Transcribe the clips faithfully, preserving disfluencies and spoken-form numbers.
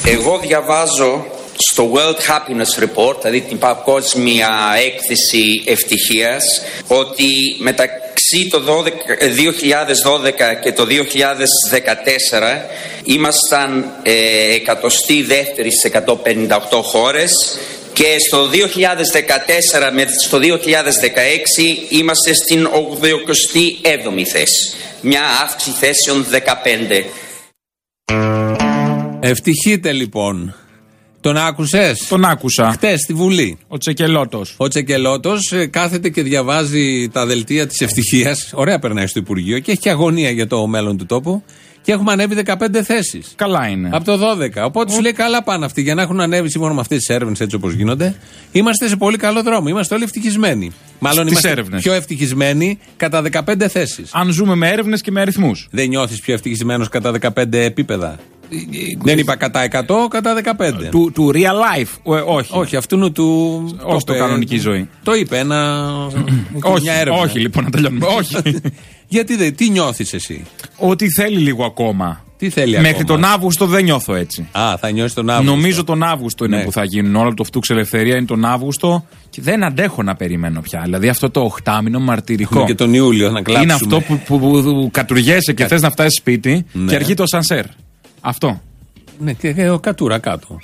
Εγώ διαβάζω στο World Happiness Report, δηλαδή την παγκόσμια έκθεση ευτυχίας, ότι μεταξύ το δύο χιλιάδες δώδεκα και το δύο χιλιάδες δεκατέσσερα ήμασταν ε, εκατοστή δεύτερη στις εκατόν πενήντα οκτώ χώρες και στο δύο χιλιάδες δεκατέσσερα με στο δύο χιλιάδες δεκαέξι είμαστε στην ογδοηκοστή έβδομη θέση. Μια αύξηση θέσεων δεκαπέντε. Ευτυχείτε λοιπόν. Τον άκουσες? Τον άκουσα. Χτες στη Βουλή. Ο Τσεκελώτος. Ο Τσεκελώτος κάθεται και διαβάζει τα δελτία της ευτυχίας. Ωραία περνάει στο Υπουργείο και έχει και αγωνία για το μέλλον του τόπου. Και έχουμε ανέβει δεκαπέντε θέσεις. Καλά είναι. Από το δώδεκα. Οπότε Ο... σου λέει καλά πάνε αυτοί. Για να έχουν ανέβει σύμφωνα με αυτές τις έρευνες έτσι όπως γίνονται, είμαστε σε πολύ καλό δρόμο. Είμαστε όλοι ευτυχισμένοι. Μάλλον στις είμαστε έρευνες. Πιο ευτυχισμένοι κατά δεκαπέντε θέσεις. Αν ζούμε με έρευνες και με αριθμούς. Δεν νιώθεις πιο ευτυχισμένος κατά δεκαπέντε επίπεδα? Δεν είπα κατά εκατό, κατά δεκαπέντε. Του, του real life, ε, όχι. Όχι, αυτού του. Όχι το κανονική ζωή. Το είπε ένα. όχι, μια έρευνα. όχι, λοιπόν, να τελειώνουμε. όχι. Γιατί δεν, τι νιώθεις εσύ? Ότι θέλει λίγο ακόμα. Τι θέλει Μέχρι ακόμα? τον Αύγουστο δεν νιώθω έτσι. Α, θα νιώσει τον Αύγουστο. Νομίζω τον Αύγουστο είναι ναι. που θα γίνουν όλα το φτούξ ελευθερία είναι τον Αύγουστο και δεν αντέχω να περιμένω πια. Δηλαδή αυτό το οχτάμινο μαρτυρικό. Και τον Ιούλιο να κλάψουμε. Είναι αυτό που, που, που, που κατουργέσαι και Κα... θες να φτάσεις σπίτι ναι. και αρχίζει το σανσέρ. Αυτό. Ναι, και ο κατούρα κάτω.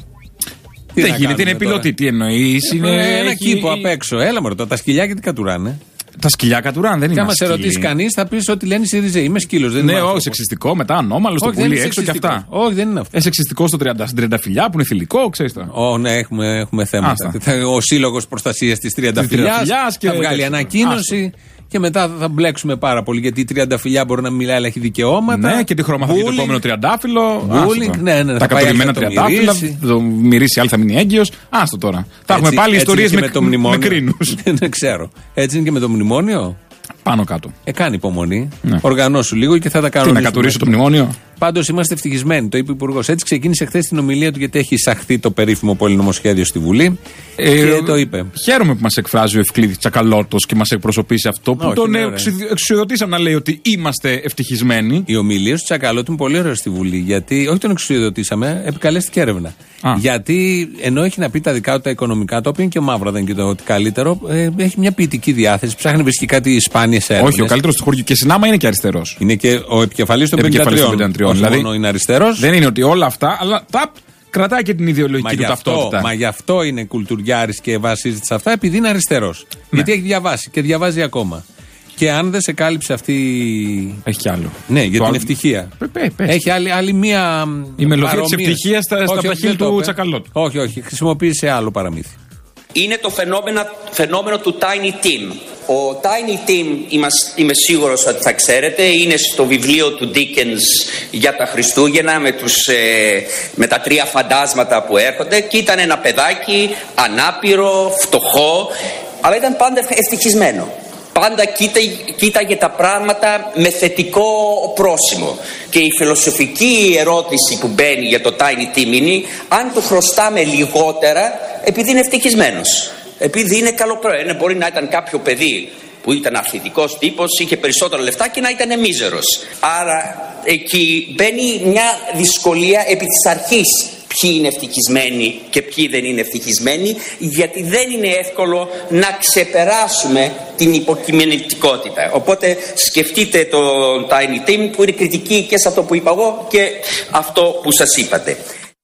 Τι δεν γίνεται, είναι πιλωτή. Τι εννοείς? Είναι ένα έχει... κήπο απ' έξω. Έλα μωρέ, τα σκυλιά τι κατουράνε. Τα σκυλιά κατουράνε, δεν είναι. Και άμα σε ρωτήσει κανείς, θα πει ότι λένε Σιριζέ. Είμαι σκύλος. Δεν ναι, είμαι όχι, σεξιστικό, μετά ανώμαλο στο πουλί έξω και αυτά. Όχι, δεν είναι αυτό. Ε, σεξιστικό στο τριάντα, στην τριανταφυλιά που είναι θηλυκό, ξέρεις τώρα. Ω, ναι, έχουμε, έχουμε θέματα. Ο Σύλλογος Προστασίας της Τριανταφυλιάς θα βγάλει ανακοίνωση. Και μετά θα μπλέξουμε πάρα πολύ γιατί η τριανταφυλιά μπορεί να μιλάει, αλλά έχει δικαιώματα. Ναι, και τη χρώμα θα βγει το επόμενο τριαντάφυλλο. Bullying, ναι, ναι, τα κατουρημένα τριαντάφυλλα. Το μυρίσει, άλλη θα μείνει έγκυος. Άστο τώρα. Θα έχουμε πάλι ιστορίες με, με, με κρίνους. Δεν ξέρω. Έτσι είναι και με το μνημόνιο. Πάνω κάτω. Ε, κάνει υπομονή. Ναι. Οργανώσου λίγο και θα τα κάνω. Τι, να κατουρίσω το μνημόνιο. Πάντως είμαστε ευτυχισμένοι, το είπε ο Υπουργός. Έτσι ξεκίνησε χθες την ομιλία του, γιατί έχει εισαχθεί το περίφημο πολυνομοσχέδιο στη Βουλή. Ε, και το είπε. Χαίρομαι που μας εκφράζει ο Ευκλήδης Τσακαλώτος και μας εκπροσωπεί σε αυτό που όχι, τον εξουσιοδοτήσαμε να λέει ότι είμαστε ευτυχισμένοι. Η ομιλία του Τσακαλώτου είναι πολύ ωραία στη Βουλή. Γιατί, όχι τον εξουσιοδοτήσαμε, επικαλέστηκε έρευνα. Α. Γιατί ενώ έχει να πει τα δικά του τα οικονομικά, το οποίο είναι και μαύρο, δεν είναι και το ότι καλύτερο, ε, έχει μια ποιητική διάθεση. Ψάχνει βρίσκει κάτι σπάνιες έρευνες. Όχι, ο καλύτερος του χωριού και συνάμα είναι και αριστερός. Είναι και ο επικεφαλής των πενήντα τριών. Δηλαδή, μόνο είναι αριστερός. Δεν είναι ότι όλα αυτά, αλλά ταπ, κρατάει και την ιδεολογική του ταυτότητα. Μα γι' αυτό είναι κουλτουριάρης και βασίζεται σε αυτά, επειδή είναι αριστερός. Ναι. Γιατί έχει διαβάσει και διαβάζει ακόμα. Και αν δεν σε κάλυψε αυτή. Έχει κι άλλο. Ναι, για το την άλλο... ευτυχία. Πε, πε, πε. Έχει άλλη, άλλη μία. Η μελωδία της ευτυχίας στα, στα παχύλ του Τσακαλώτου. Όχι, όχι, χρησιμοποίησε άλλο παραμύθι. Είναι το φαινόμενο, φαινόμενο του Tiny Tim. Ο Tiny Tim, είμαι σίγουρος ότι θα ξέρετε, είναι στο βιβλίο του Dickens για τα Χριστούγεννα με, τους, ε, με τα τρία φαντάσματα που έρχονται, και ήταν ένα παιδάκι ανάπηρο, φτωχό, αλλά ήταν πάντα ευτυχισμένο. Πάντα κοίταγε, κοίταγε τα πράγματα με θετικό πρόσημο. Και η φιλοσοφική ερώτηση που μπαίνει για το Tiny Tim είναι αν του χρωστάμε λιγότερα επειδή είναι ευτυχισμένος. Επειδή είναι καλοπροαίρετος. Μπορεί να ήταν κάποιο παιδί που ήταν αθλητικός τύπος, είχε περισσότερα λεφτά και να ήταν μίζερος. Άρα εκεί μπαίνει μια δυσκολία επί της αρχής. Ποιοι είναι ευτυχισμένοι και ποιοι δεν είναι ευτυχισμένοι, γιατί δεν είναι εύκολο να ξεπεράσουμε την υποκειμενικότητα. Οπότε σκεφτείτε το Tiny Tim που είναι κριτική και σε αυτό που είπα εγώ και αυτό που σας είπατε.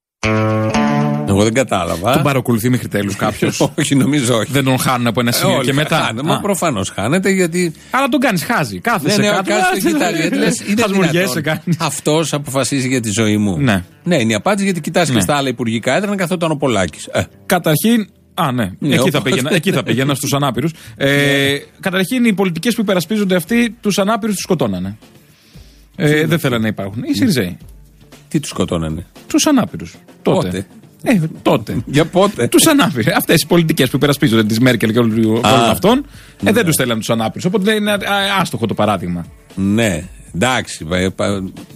Εγώ δεν κατάλαβα. Τον παρακολουθεί μέχρι τέλους κάποιος? Όχι, νομίζω όχι. Δεν τον χάνουν από ένα σημείο ε, και μετά? Χάνε, μα προφανώς χάνεται γιατί. Αλλά τον κάνεις χάζι. Κάθεσαι ναι, ναι, κάτω. Κοιτάζει. Αυτός αποφασίζει για τη ζωή μου. Ναι. Ναι, είναι η απάντηση, γιατί κοιτάς ναι. και στα άλλα υπουργικά έδρανα καθόταν ο Πολάκης. Ε. Καταρχήν. Α, ναι, ναι εκεί, θα πήγαινα, εκεί θα πήγαινα στους ανάπηρους. Ε, ναι. Καταρχήν, οι πολιτικές που υπερασπίζονται αυτοί, τους ανάπηρους τους σκοτώνανε. Ε, δεν θέλανε να υπάρχουν. Οι Σιριζέοι. Τι τους σκοτώνανε? Τους ανάπηρους. Τότε. Πότε? Ε, τότε. Για πότε? Τους ανάπηρους. Αυτές οι πολιτικές που υπερασπίζονται, της Μέρκελ και όλων αυτών, ναι. ε, δεν τους θέλανε τους ανάπηρους. Οπότε είναι άστοχο το παράδειγμα. Ναι, εντάξει.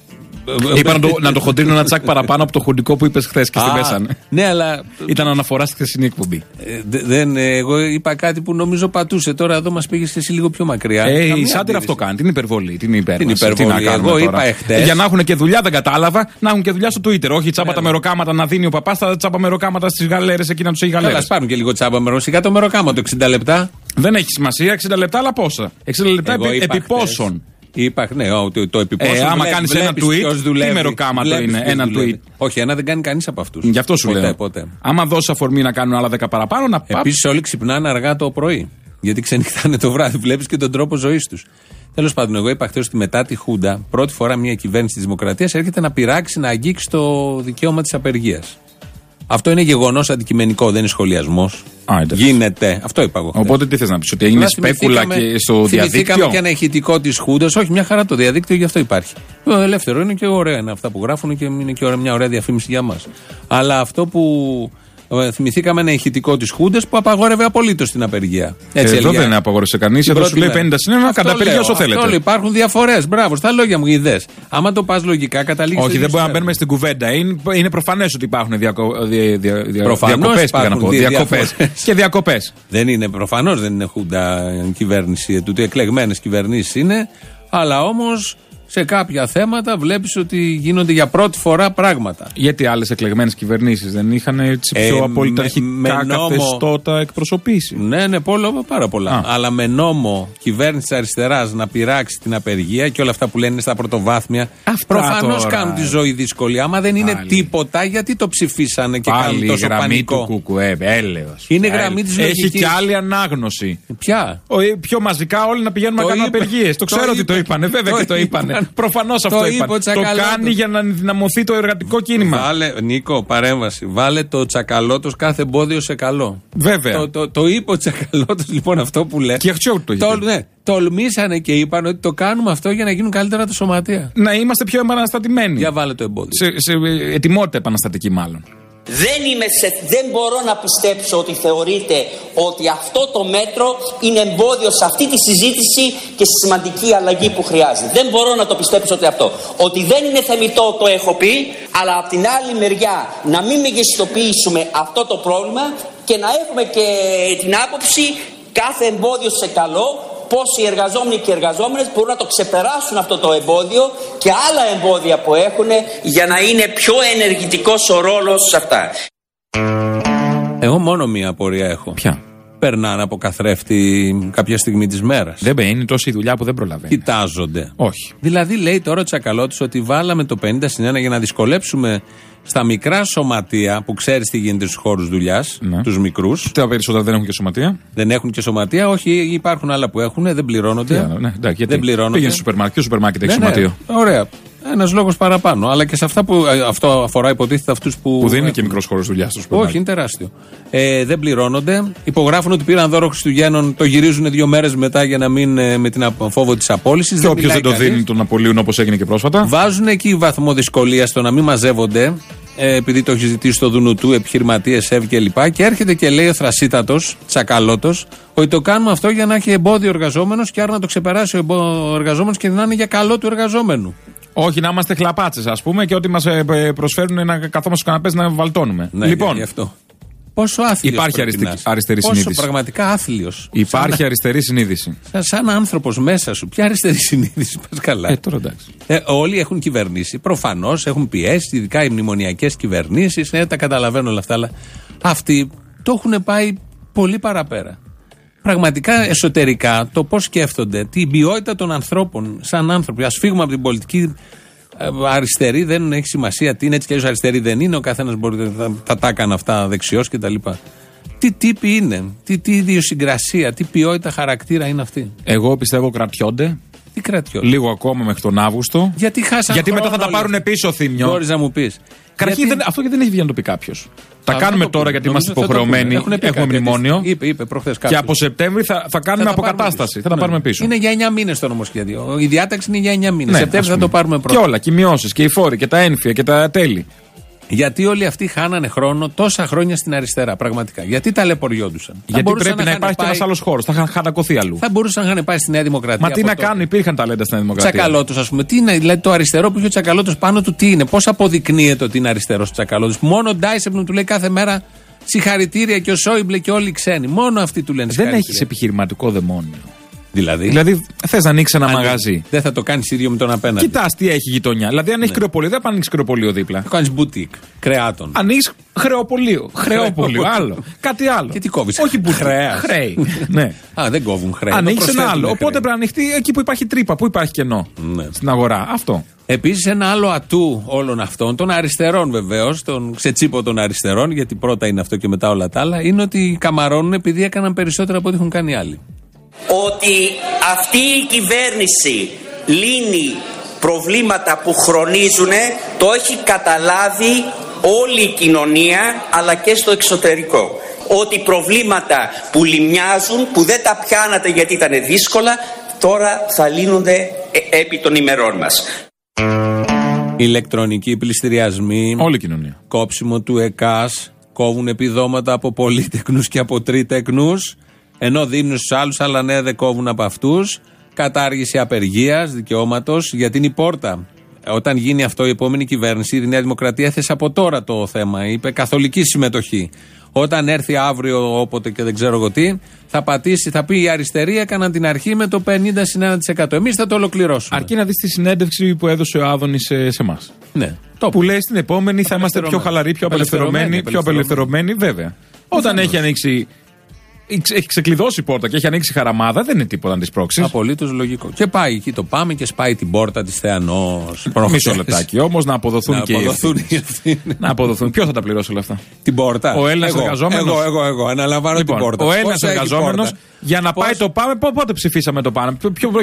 Είπα να το, να το χοντρίνω ένα τσακ παραπάνω από το χουντικό που είπες χθες και στην πέσανε. Ναι, αλλά. Ήταν αναφορά στη χθεσινή εκπομπή. Ε, δεν, εγώ είπα κάτι που νομίζω πατούσε. Τώρα εδώ μας πήγες και εσύ λίγο πιο μακριά. Ε, η Σάντερ αυτό κάνει. Την υπερβολή. Την υπέρβαση. Την υπερβολή. Τι εγώ είπα εχθές. Για να έχουν και δουλειά, δεν κατάλαβα, να έχουν και δουλειά στο Twitter. Όχι τσάπα τα μεροκάματα να δίνει ο παπάς, τα τσάπα μεροκάματα στις γαλέρες εκεί να τους έχει γαλέρες. Καλά, πάρουν και λίγο τσάπα μεροκάματα. Το μεροκάμα το εξήντα λεπτά. Δεν έχει σημασία, εξήντα λεπτά, αλλά πόσα. εξήντα λεπτά επί, επί πόσων. Είπα, ναι, το, το επί πόσων. Ε, άμα κάνει ένα tweet, τι μεροκάματο είναι, ένα tweet. Όχι, ένα δεν κάνει κανείς από αυτούς. Γι' αυτό σου ποτέ, λέω. Ποτέ. Άμα δώσει αφορμή να κάνουν άλλα δέκα παραπάνω, να πάμε. Επίσης, όλοι ξυπνάνε αργά το πρωί. Γιατί ξενυχτάνε το βράδυ. Βλέπεις και τον τρόπο ζωής τους. Τέλος πάντων, εγώ είπα χθες ότι μετά τη Χούντα, πρώτη φορά μια κυβέρνηση της Δημοκρατίας έρχεται να πειράξει, να αγγίξει το δικαίωμα της απεργίας. Αυτό είναι γεγονός αντικειμενικό, δεν είναι σχολιασμός. Α, γίνεται. Αυτό είπα εγώ. Οπότε τι θες να πεις, ότι έγινε σπέκουλα και στο διαδίκτυο. Θυμηθήκαμε και ένα ηχητικό της Χούντας. Όχι, μια χαρά το διαδίκτυο, γι' αυτό υπάρχει. Ελεύθερο είναι και ωραία είναι αυτά που γράφουν και είναι και μια ωραία διαφήμιση για μας. Αλλά αυτό που. Θυμηθήκαμε ένα ηχητικό της Χούντας που απαγόρευε απολύτως την απεργία. Έτσι, εδώ δεν απαγόρευσε κανείς. Εδώ σου λέει πενήντα συν ένα, κατά απεργία όσο θέλετε. Όλοι υπάρχουν διαφορές. Μπράβο, στα λόγια μου ιδέες. Άμα το πας λογικά, καταλήγεις. Όχι, δεν μπορούμε να μπαίνουμε στην κουβέντα. Είναι, είναι προφανές ότι υπάρχουν διακοπές. Διακοπές και διακοπές. Δεν είναι προφανώς, δεν είναι Χούντα κυβέρνηση. Τούτοι εκλεγμένες κυβερνήσεις είναι. Αλλά όμως. Σε κάποια θέματα βλέπεις ότι γίνονται για πρώτη φορά πράγματα. Γιατί άλλες εκλεγμένες κυβερνήσεις δεν είχαν έτσι πιο ε, απολυταρχικά καθεστώτα εκπροσωπήσει. Ναι, ναι, πόλο, πάρα πολλά. Α. Αλλά με νόμο κυβέρνηση της αριστεράς να πειράξει την απεργία και όλα αυτά που λένε στα πρωτοβάθμια. Προφανώς κάνουν τη ζωή δύσκολη. Άμα δεν είναι πάλι τίποτα, γιατί το ψηφίσανε και πάλι κάνουν τόσο γραμμή πανικό. Του κουκουέ, έλεος. Είναι έλεος. Γραμμή της λογικής. Έχει και άλλη ανάγνωση. Ποια? Ο, πιο μαζικά όλοι να πηγαίνουν να κάνουν απεργίες. Το ξέρω ότι το είπανε, βέβαια και το είπανε. Προφανώς αυτό το είπαν. Το κάνει για να ενδυναμωθεί το εργατικό κίνημα. Βάλε, Νίκο, παρέμβαση. Βάλε το Τσακαλώτος κάθε εμπόδιο σε καλό. Βέβαια. Το, το, το είπε ο Τσακαλώτος λοιπόν αυτό που λέει. Και αυτό το είπε. Ναι, τολμήσανε και είπαν ότι το κάνουμε αυτό για να γίνουν καλύτερα τα σωματεία. Να είμαστε πιο επαναστατημένοι. Για βάλε το εμπόδιο. Σε, σε ετοιμότητα επαναστατική μάλλον. Δεν, είμαι σε, δεν μπορώ να πιστέψω ότι θεωρείτε ότι αυτό το μέτρο είναι εμπόδιο σε αυτή τη συζήτηση και στη σημαντική αλλαγή που χρειάζεται. Δεν μπορώ να το πιστέψω ότι αυτό. Ότι δεν είναι θεμιτό το έχω πει, αλλά από την άλλη μεριά να μην μεγιστοποιήσουμε αυτό το πρόβλημα και να έχουμε και την άποψη κάθε εμπόδιο σε καλό. Πώς οι εργαζόμενοι και οι εργαζόμενες μπορούν να το ξεπεράσουν αυτό το εμπόδιο και άλλα εμπόδια που έχουν για να είναι πιο ενεργητικός ο ρόλος σε αυτά. Εγώ μόνο μία απορία έχω. Ποια? Περνάνε από καθρέφτη κάποια στιγμή της μέρας. Δεν μπαίνει τόση δουλειά που δεν προλαβαίνει. Κοιτάζονται. Όχι. Δηλαδή λέει τώρα ο Τσακαλώτης ότι βάλαμε το πενήντα συν ένα για να δυσκολέψουμε στα μικρά σωματεία που ξέρεις τι γίνεται στους χώρους δουλειάς, ναι. Τους μικρούς. Τα περισσότερα δεν έχουν και σωματεία. Δεν έχουν και σωματεία, όχι, υπάρχουν άλλα που έχουν, δεν πληρώνονται. Άλλο, ναι, εντάξει, δεν πληρώνονται. Πήγαινε στο σούπερ μάρκετ, και σούπερ μάρκετ έχει ναι, σωματείο. Ναι, ωραία. Ένας λόγος παραπάνω. Αλλά και σε αυτά που. Αυτό αφορά υποτίθεται αυτούς που. Που δεν είναι και μικρός χώρος δουλειάς στο σούπερ μάρκετ. Όχι, είναι τεράστιο. Ε, δεν πληρώνονται. Υπογράφουν ότι πήραν δώρο Χριστουγέννων, το γυρίζουν δύο μέρες μετά για να μην με την φόβο της απόλυσης. Και όποιος δεν το δίνει τον απολύουν όπως έγινε και πρόσφατα. Βάζουν εκεί βαθμό δυσκολίας στο να μην μαζεύονται. Επειδή το έχει ζητήσει το Δουνουτού, επιχειρηματίες, ΕΒ και λοιπά. Και έρχεται και λέει ο Θρασίτατος, Τσακαλώτος, ότι το κάνουμε αυτό για να έχει εμπόδιο εργαζόμενος και άρα να το ξεπεράσει ο εργαζόμενος και να είναι για καλό του εργαζόμενου. Όχι, να είμαστε χλαπάτσες, ας πούμε, και ότι μας προσφέρουν να καθόμαστε στους καναπές να βαλτώνουμε. Ναι, λοιπόν. Γι' αυτό. Πόσο άθλιος υπάρχει αριστερή, αριστερή πόσο συνείδηση. Πόσο πραγματικά άθλιος. Υπάρχει σαν, αριστερή συνείδηση. Σαν, σαν άνθρωπος μέσα σου. Ποια αριστερή συνείδηση, πας καλά. Ε, τώρα εντάξει. Ε, όλοι έχουν κυβερνήσει. Προφανώς έχουν πιέσει, ειδικά οι μνημονιακές κυβερνήσεις. Ναι, τα καταλαβαίνω όλα αυτά. Αλλά αυτοί το έχουν πάει πολύ παραπέρα. Πραγματικά εσωτερικά το πώς σκέφτονται, την ποιότητα των ανθρώπων σαν άνθρωποι. Ας φύγουμε από την πολιτική. Αριστερή δεν έχει σημασία τι είναι, έτσι κι αλλιώς αριστερή δεν είναι. Ο καθένας μπορεί να τα, τα έκανε αυτά δεξιός κτλ. Τι τύποι είναι, τι, τι ιδιοσυγκρασία, τι ποιότητα χαρακτήρα είναι αυτή. Εγώ πιστεύω κρατιόνται. Τι κρατιόνται. Λίγο ακόμα μέχρι τον Αύγουστο. Γιατί χάσαν Γιατί μετά θα τα πάρουν πίσω, Θήμιο. Μπορείς να μου πεις. Καταρχήν γιατί... αυτό γιατί δεν έχει βγει να το πει κάποιο. Τα Α, κάνουμε τώρα γιατί είμαστε υποχρεωμένοι. Έχουμε κάτι, μνημόνιο. Είπε, είπε προχθές και από Σεπτέμβρη θα, θα κάνουμε θα αποκατάσταση. Θα τα πάρουμε πίσω. Είναι για εννιά μήνες το νομοσχέδιο. Η διάταξη είναι για εννιά μήνες. Ναι, Σεπτέμβρη θα το πάρουμε πρώτα. Και όλα. Και οι μειώσεις και οι φόροι και τα ένφια και τα τέλη. Γιατί όλοι αυτοί χάνανε χρόνο τόσα χρόνια στην αριστερά, πραγματικά. Γιατί ταλαιπωριόντουσαν. Γιατί πρέπει να, να υπάρχει πάει... και ένα άλλο χώρο. Θα είχαν χανακωθεί αλλού. Θα μπορούσαν να είχαν πάει στη Νέα Δημοκρατία. Μα τι να τότε. Κάνουν, υπήρχαν ταλέντα στη Νέα Δημοκρατία. Τσακαλώτος, α πούμε. Τι είναι, δηλαδή το αριστερό που είχε ο Τσακαλώτος πάνω του, τι είναι, πώς αποδεικνύεται ότι είναι αριστερός ο Τσακαλώτος. Μόνο ο Ντάισεμπλουμ του λέει κάθε μέρα συγχαρητήρια και ο Σόιμπλε και όλοι οι ξένοι. Μόνο αυτοί του λένε συγχαρητήρια. Δεν έχει επιχειρηματικό δαιμόνιο. Δηλαδή, δηλαδή θε να ανοίξει ένα αν μαγαζί. Δεν θα το κάνει ίδιο με τον απέναντι. Κοιτά τι έχει γειτονιά. Δηλαδή, αν έχει ναι. κρεοπολείο, δεν θα ανοίξει κρεοπολείο δίπλα. Θα κάνει μπουτίκ, κρεάτων. Ανοίξει χρεοπολείο. Χρεοπολείο, άλλο. Κάτι άλλο. Και τι κόβει. Όχι μπουτίκ. Χρέη. Ναι. Α, δεν κόβουν χρέη. Ανοίξει ένα άλλο. Οπότε πρέπει να ανοιχτεί εκεί που υπάρχει τρύπα, που υπάρχει κενό. Ναι. Στην αγορά. Αυτό. Επίσης, ένα άλλο ατού όλων αυτών, των αριστερών βεβαίως, των ξετσίπο των αριστερών, γιατί πρώτα είναι αυτό και μετά όλα τα άλλα, είναι ότι καμαρώνουν επειδή έκαναν περισσότερα από ό,τι έχουν κάνει άλλοι. Ότι αυτή η κυβέρνηση λύνει προβλήματα που χρονίζουν, το έχει καταλάβει όλη η κοινωνία, αλλά και στο εξωτερικό. Ότι προβλήματα που λιμιάζουν, που δεν τα πιάνατε γιατί ήταν δύσκολα, τώρα θα λύνονται επί των ημερών μας. Ηλεκτρονικοί πληστηριασμοί, όλη η κοινωνία. Κόψιμο του ΕΚΑΣ, κόβουν επιδόματα από πολύτεκνους και από τρίτεκνους, ενώ δίνουν στους άλλους, αλλά ναι, δεν κόβουν από αυτούς. Κατάργηση απεργίας, δικαιώματος, γιατί είναι η πόρτα. Όταν γίνει αυτό, η επόμενη κυβέρνηση, η Νέα Δημοκρατία, έθεσε από τώρα το θέμα. Είπε καθολική συμμετοχή. Όταν έρθει αύριο, όποτε και δεν ξέρω εγώ τι, θα πατήσει, θα πει η αριστερή έκαναν την αρχή με το πενήντα συν ένα τοις εκατό. Εμείς θα το ολοκληρώσουμε. Αρκεί να δεις τη συνέντευξη που έδωσε ο Άδωνης σε, σε εμάς. Ναι. Το που λέει στην επόμενη θα είμαστε πιο χαλαροί, πιο απελευθερωμένοι, πιο απελευθερωμένοι, βέβαια. Όταν έχει ανοίξει. Έχει ξεκλειδώσει η πόρτα και έχει ανοίξει χαραμάδα, δεν είναι τίποτα να τη πρόξει. Απολύτως λογικό. Και πάει εκεί το πάμε και σπάει την πόρτα τη Θεανός. Μισό λεπτάκι όμως να αποδοθούν να και αποδοθούν οι αυτοί. Να αποδοθούν. Ποιος θα τα πληρώσει όλα αυτά? Την πόρτα. Ο Έλληνας εργαζόμενος. Εγώ, εγώ, εγώ. Αναλαμβάνω λοιπόν, την πόρτα. Ο Έλληνας εργαζόμενος για να Πώς... πάει το πάμε. Πότε ψηφίσαμε το πάμε?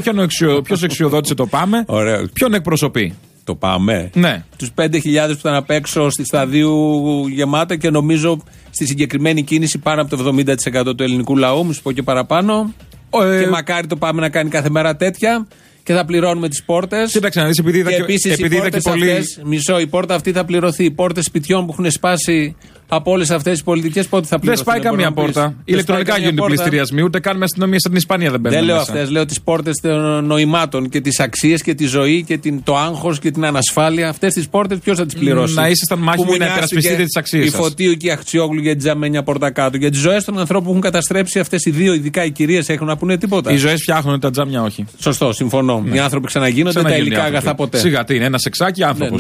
Ποιος εξιοδότησε το πάμε? Ποιον εκπροσωπεί? Το πάμε. Ναι. Τους πέντε χιλιάδες που ήταν απ' έξω στη Σταδίου γεμάτα και νομίζω στη συγκεκριμένη κίνηση πάνω από το εβδομήντα τοις εκατό του ελληνικού λαού, μου σου πω και παραπάνω. Ε... Και μακάρι το πάμε να κάνει κάθε μέρα τέτοια και θα πληρώνουμε τις πόρτες. Κοίταξε να δεις, επειδή είδα και, επίσης επειδή οι πόρτες πολύ... αυτές, μισό, η πόρτα αυτή θα πληρωθεί. Οι πόρτες σπιτιών που έχουν σπάσει από όλες αυτές τις πολιτικές πότε θα πληρωθούν? Δεν σπάει καμία πόρτα. Ηλεκτρονικά γίνονται πληστηριασμοί, ούτε καν με αστυνομία στην Ισπανία δεν μπαίνουν. Δεν λέω αυτές, λέω τις πόρτες των νοημάτων και τις αξίες και τη ζωή και την, το άγχος και την ανασφάλεια. Αυτές τις πόρτες ποιος θα τις πληρώσει? Να ήσασταν μάχημοι να υπερασπιστείτε τις αξίες σας. Η Φωτίου και η Αχτσιόγλου για την τζαμένια πόρτα κάτω. Για τις ζωές των ανθρώπων που έχουν καταστρέψει αυτές οι δύο, ειδικά οι κυρίες, έχουν να πούνε τίποτα? Οι ζωές φτιάχνουν, τα τζάμια όχι. Σωστό, συμφωνώ. Οι άνθρωποι ξαναγίνονται, τα υλικά αγαθά ποτέ. Σιγά τι είναι, ένα σεξάκι άνθρωπο.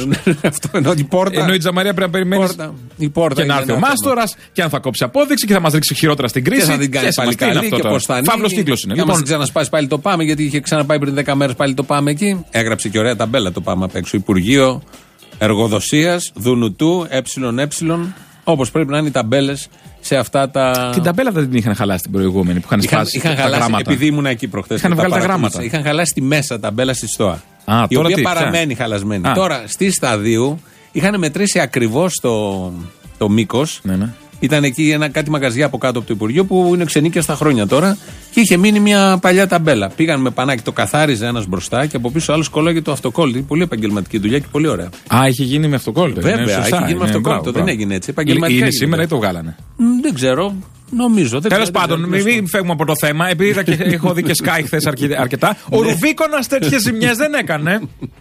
Ενώ η τζαμαρία πρέπει να περιμένει. Και να έρθει ο Μάστορας και αν θα κόψει απόδειξη και θα μας ρίξει χειρότερα στην κρίση. Και θα την κάνει πάλι καλή και πώς θα ανοίγει. Φαύλος κύκλος είναι. Και λοιπόν, μας ξανασπάσει πάλι το πάμε, γιατί είχε ξαναπάει πριν δέκα μέρες πάλι το πάμε εκεί. Έγραψε και ωραία ταμπέλα το πάμε απ' έξω. Υπουργείο Εργοδοσίας, Δουνουτού, ΕΕ. Όπως πρέπει να είναι οι ταμπέλες σε αυτά τα. Την ταμπέλα δεν την είχαν χαλάσει την προηγούμενη που είχαν σπάσει. Είχαν χαλάσει, επειδή ήμουν εκεί προχθές. Είχαν βγάλει τα γράμματα. Είχαν χαλάσει τη μέσα ταμπέλα στη ΣΤΟΑ. Α, η οποία παραμένει χαλασμένη. Α. Τώρα στη Σταδίου είχαν μετρήσει ακριβώς το, το μήκος. Ναι, ναι. Ήταν εκεί ένα, κάτι μαγαζιά από κάτω από το Υπουργείο που είναι ξενίκια στα χρόνια τώρα και είχε μείνει μια παλιά ταμπέλα. Πήγαν με πανάκι, το καθάριζε ένας μπροστά και από πίσω άλλος κολλάγε το αυτοκόλλητο. Πολύ επαγγελματική δουλειά και πολύ ωραία. Α, είχε γίνει με αυτοκόλλητο. Βέβαια, είχε γίνει με αυτοκόλλητο. Δεν έγινε έτσι. Επαγγελματικά. Είναι σήμερα ή το βγάλανε? Δεν ξέρω. Νομίζω. Τέλος πάντων, μην φεύγουμε από το θέμα, επειδή έχω δει και Sky χθες αρκετά. Ο Ρουβίκονας τέτοιες ζημιές δεν έκανε.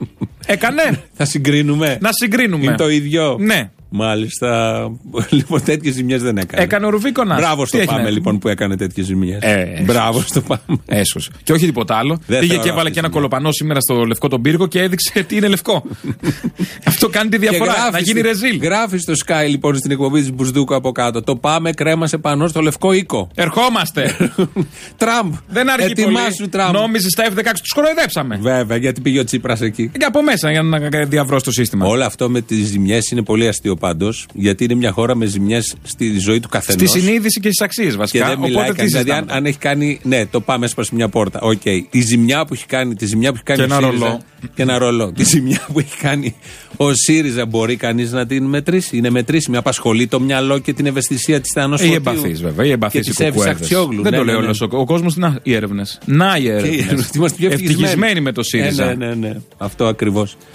Έκανε. Θα συγκρίνουμε. Να συγκρίνουμε. Είναι το ίδιο. Ναι. Μάλιστα. Λοιπόν, τέτοιες ζημιές δεν έκανε. Έκανε ο Ρουβίκονας. Μπράβο στο πάμε λοιπόν που έκανε τέτοιες ζημιές. Ε, Μπράβο στο πάμε. Έσωσε. Και όχι τίποτα άλλο. Δεν πήγε και έβαλε και ένα κολοπανό σήμερα στο λευκό τον πύργο και έδειξε τι είναι λευκό. Αυτό κάνει τη διαφορά. Να γίνει ρεζίλ. Γράφει στο Sky λοιπόν στην εκπομπή τη Μπουσδούκου από κάτω. Το πάμε κρέμασε πανό στο λευκό οίκο. Ερχόμαστε. Τραμπ. Δεν αργεί πολύ. Τραμπ. Νόμιζε στα εφ δεκαέξι του κοροϊδέψαμε. Βέβαια, γιατί πήγε ο Τσίπρας εκεί. Και από μέσα για να διαβρώσει το σύστημα. Όλο αυτό με τις ζημιές είναι πολύ αστείο πάντως. Γιατί είναι μια χώρα με ζημιές στη ζωή του καθενός. Στη συνείδηση και στις αξίες βασικά. Και δεν μιλάει Οπότε κανείς. Δηλαδή, αν, αν έχει κάνει. Ναι, το πάμε έσπασε μια πόρτα. Οκ. Okay. Η ζημιά που έχει κάνει. Τη ζημιά που έχει κάνει και ο ένα ΣΥΡΙΖΑ. ρολό. Και ένα ρολό. Τη ζημιά που έχει κάνει ο ΣΥΡΙΖΑ μπορεί κανείς να την μετρήσει. Είναι μετρήσιμη. Απασχολεί το μυαλό και την ευαισθησία της Θεανός Φωτίου. Οι εμπαθείς βέβαια. Οι εμπαθείς οι κουκουέδες. Δεν ναι, το λέω ναι, όλος. Ναι. Ο κόσμος. Να οι έρευνες. Να οι έρευνες. Ευτυχισμένοι με το ΣΥΡΙΖΑ. Ναι, ναι, ναι. Αυτό ακριβώς.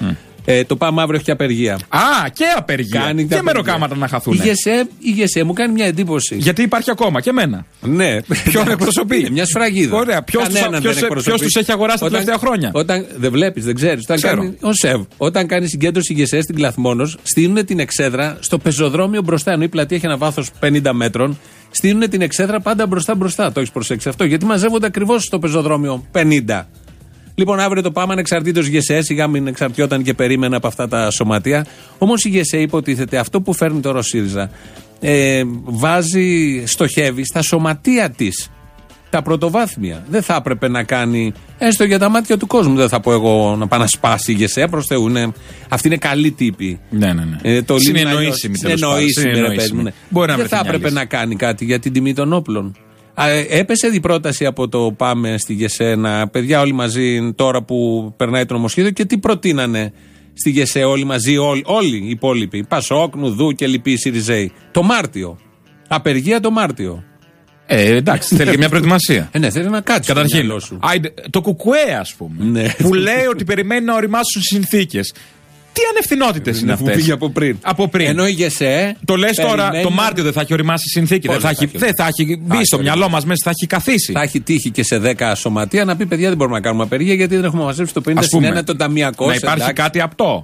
Ε, το πάμε αύριο έχει και απεργία. Α, και απεργία. Κάνει και μεροκάματα να χαθούν. Η ΓΕΣΕ, η ΓΕΣΕ μου κάνει μια εντύπωση. Γιατί υπάρχει ακόμα και εμένα. Ναι. Ποιον εκπροσωπεί. Μια σφραγίδα. Ωραία. Ποιο του έχει αγοράσει τα τελευταία χρόνια. Όταν δεν βλέπει, δεν ξέρει. Ο ΣΕΒ. Όταν κάνει συγκέντρωση η ΓΕΣΕ στην Κλαθμόνος, στείλουν την εξέδρα στο πεζοδρόμιο μπροστά. Ενώ η πλατεία έχει ένα βάθος πενήντα μέτρων. Στείλουν την εξέδρα πάντα μπροστά μπροστά. Το έχει προσέξει αυτό. Γιατί μαζεύονται ακριβώς στο πεζοδρόμιο πενήντα. Λοιπόν, αύριο το πάμε ανεξαρτήτως ΓΕΣΕ. Σιγά μην εξαρτιόταν και περίμενα από αυτά τα σωματεία. Όμως η ΓΕΣΕ υποτίθεται αυτό που φέρνει τώρα ο ΣΥΡΙΖΑ ε, βάζει, στοχεύει στα σωματεία της. Τα πρωτοβάθμια. Δεν θα έπρεπε να κάνει, έστω για τα μάτια του κόσμου. Δεν θα πω εγώ να πάει να σπάσει η ΓΕΣΕ. Προς Θεού, είναι, αυτή είναι καλή τύπη. Ναι, ναι, ναι. Ε, το συνεννοήσιμη. Συνεννοήσιμη. Ναι. Δεν θα έπρεπε να κάνει κάτι για την τιμή των όπλων. Έπεσε η πρόταση από το πάμε στη ΓΕΣΕ να παιδιά όλοι μαζί τώρα που περνάει το νομοσχέδιο και τι προτείνανε στη ΓΕΣΕ όλοι μαζί, όλοι, όλοι οι υπόλοιποι. Πασόκ, Νουδού και λοιποί Σιριζέοι. Το Μάρτιο. Απεργία το Μάρτιο. Ε, εντάξει, θέλει και μια προετοιμασία. Ε, ναι, θέλει να κάτσει. Καταρχήν, το κουκουέ, ας πούμε, ναι, που λέει ότι περιμένει να οριμάσουν συνθήκες. Τι ανευθυνότητες είναι αυτές. Πήγε από πριν. από πριν. Ενώ η ΓΕΣΕ. Το λες τώρα, το Μάρτιο δεν θα έχει οριμάσει συνθήκη. Δεν θα, έχει, δεν θα έχει μπει στο μυαλό μας μέσα, θα έχει καθίσει. Θα έχει τύχει και σε δέκα σωματεία να πει: παιδιά, δεν μπορούμε να κάνουμε απεργία γιατί δεν έχουμε μαζέψει το πενήντα συν ένα τον ταμιακό. Να υπάρχει εντάξει. κάτι απτό.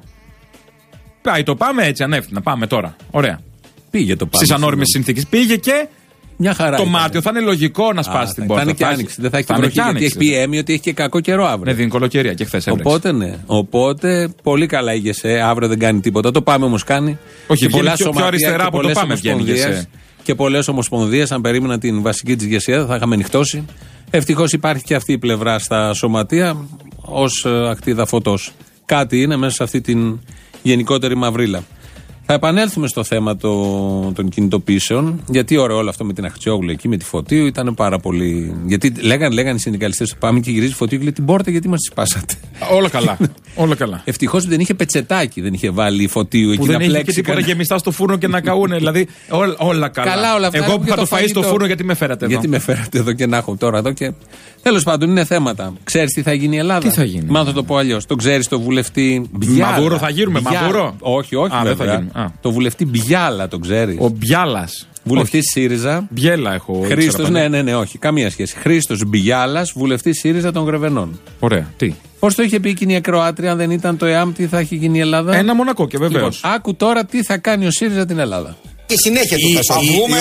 Πάει, το πάμε έτσι ανεύθυνα. Πάμε τώρα. Ωραία. Πήγε το πάμε. Στις ανώριμες συνθήκες. Πήγε και. Μια χαρά. Το ήταν. Μάρτιο θα είναι λογικό να σπάσει Α, την πόρτα. Θα είναι και άνοιξη. Δεν θα έχει την βροχή γιατί έχει πει έμει ότι έχει και κακό καιρό αύριο. Ναι, δίνει κολοκαιρία και χθες έβλεξε. Οπότε ναι. Οπότε πολύ καλά η ΓΕΣΕ. Αύριο δεν κάνει τίποτα. Το πάμε όμως κάνει. Όχι, βγαίνει πιο, πιο αριστερά από το πάμε βγαίνει η ΓΕΣΕ. Και πολλές ομοσπονδίες, αν περίμεναν την βασική της ΓΕΣΕ, θα είχαμε νυχτώσει. Ευτυχώς υπάρχει και αυτή η πλευρά στα σωματεία ως ακτίδα φωτός. Κάτι είναι μέσα σε αυτή την γενικότερη μαυρίλα. Θα επανέλθουμε στο θέμα το, των κινητοποιήσεων. Γιατί ωραίο όλο αυτό με την Αχτσιόγλου εκεί, με τη Φωτίου, ήταν πάρα πολύ. Γιατί λέγανε, λέγανε οι συνδικαλιστές, πάμε και γυρίζει Φωτίου και λέει την πόρτα, γιατί μας τη σπάσατε. Όλα καλά. Όλα καλά. Ευτυχώς δεν είχε πετσετάκι, δεν είχε βάλει η Φωτίου εκεί που να δεν πλέξει. Είχε και τίποτα γεμιστά στο φούρνο και να καούνε. Δηλαδή όλα, όλα καλά. καλά όλα αυτά, εγώ που θα το φαΐ στο φούρνο, γιατί με φέρατε εδώ. Γιατί με φέρατε εδώ και να έχω τώρα εδώ και. Τέλος πάντων, είναι θέματα. Ξέρεις τι θα γίνει η Ελλάδα. Τι θα γίνει. Μάλλον θα το πω αλλιώς. Το ξέρεις το βουλευτή. Μαβούρο θα γίνουμε, Μαβούρο. Όχι, όχι. Α, δεν θα γίνουμε. Το βουλευτή Μπιάλα, το ξέρεις. Ο Μπιάλας. Βουλευτής ΣΥΡΙΖΑ. Μπιέλα έχω. Χρήστος, ναι, ναι, ναι, όχι. Καμία σχέση. Χρήστος Μπιάλας, βουλευτής ΣΥΡΙΖΑ των Γρεβενών. Ωραία. Τι. Πώς το είχε πει εκείνη η ακροάτρια, αν δεν ήταν το ΕΑΜ, τι θα έχει γίνει η Ελλάδα. Ένα μονακό και βεβαίως. Λοιπόν, άκου τώρα τι θα κάνει ο ΣΥΡΙΖΑ την Ελλάδα. Και συνέχεια του θα βγούμε.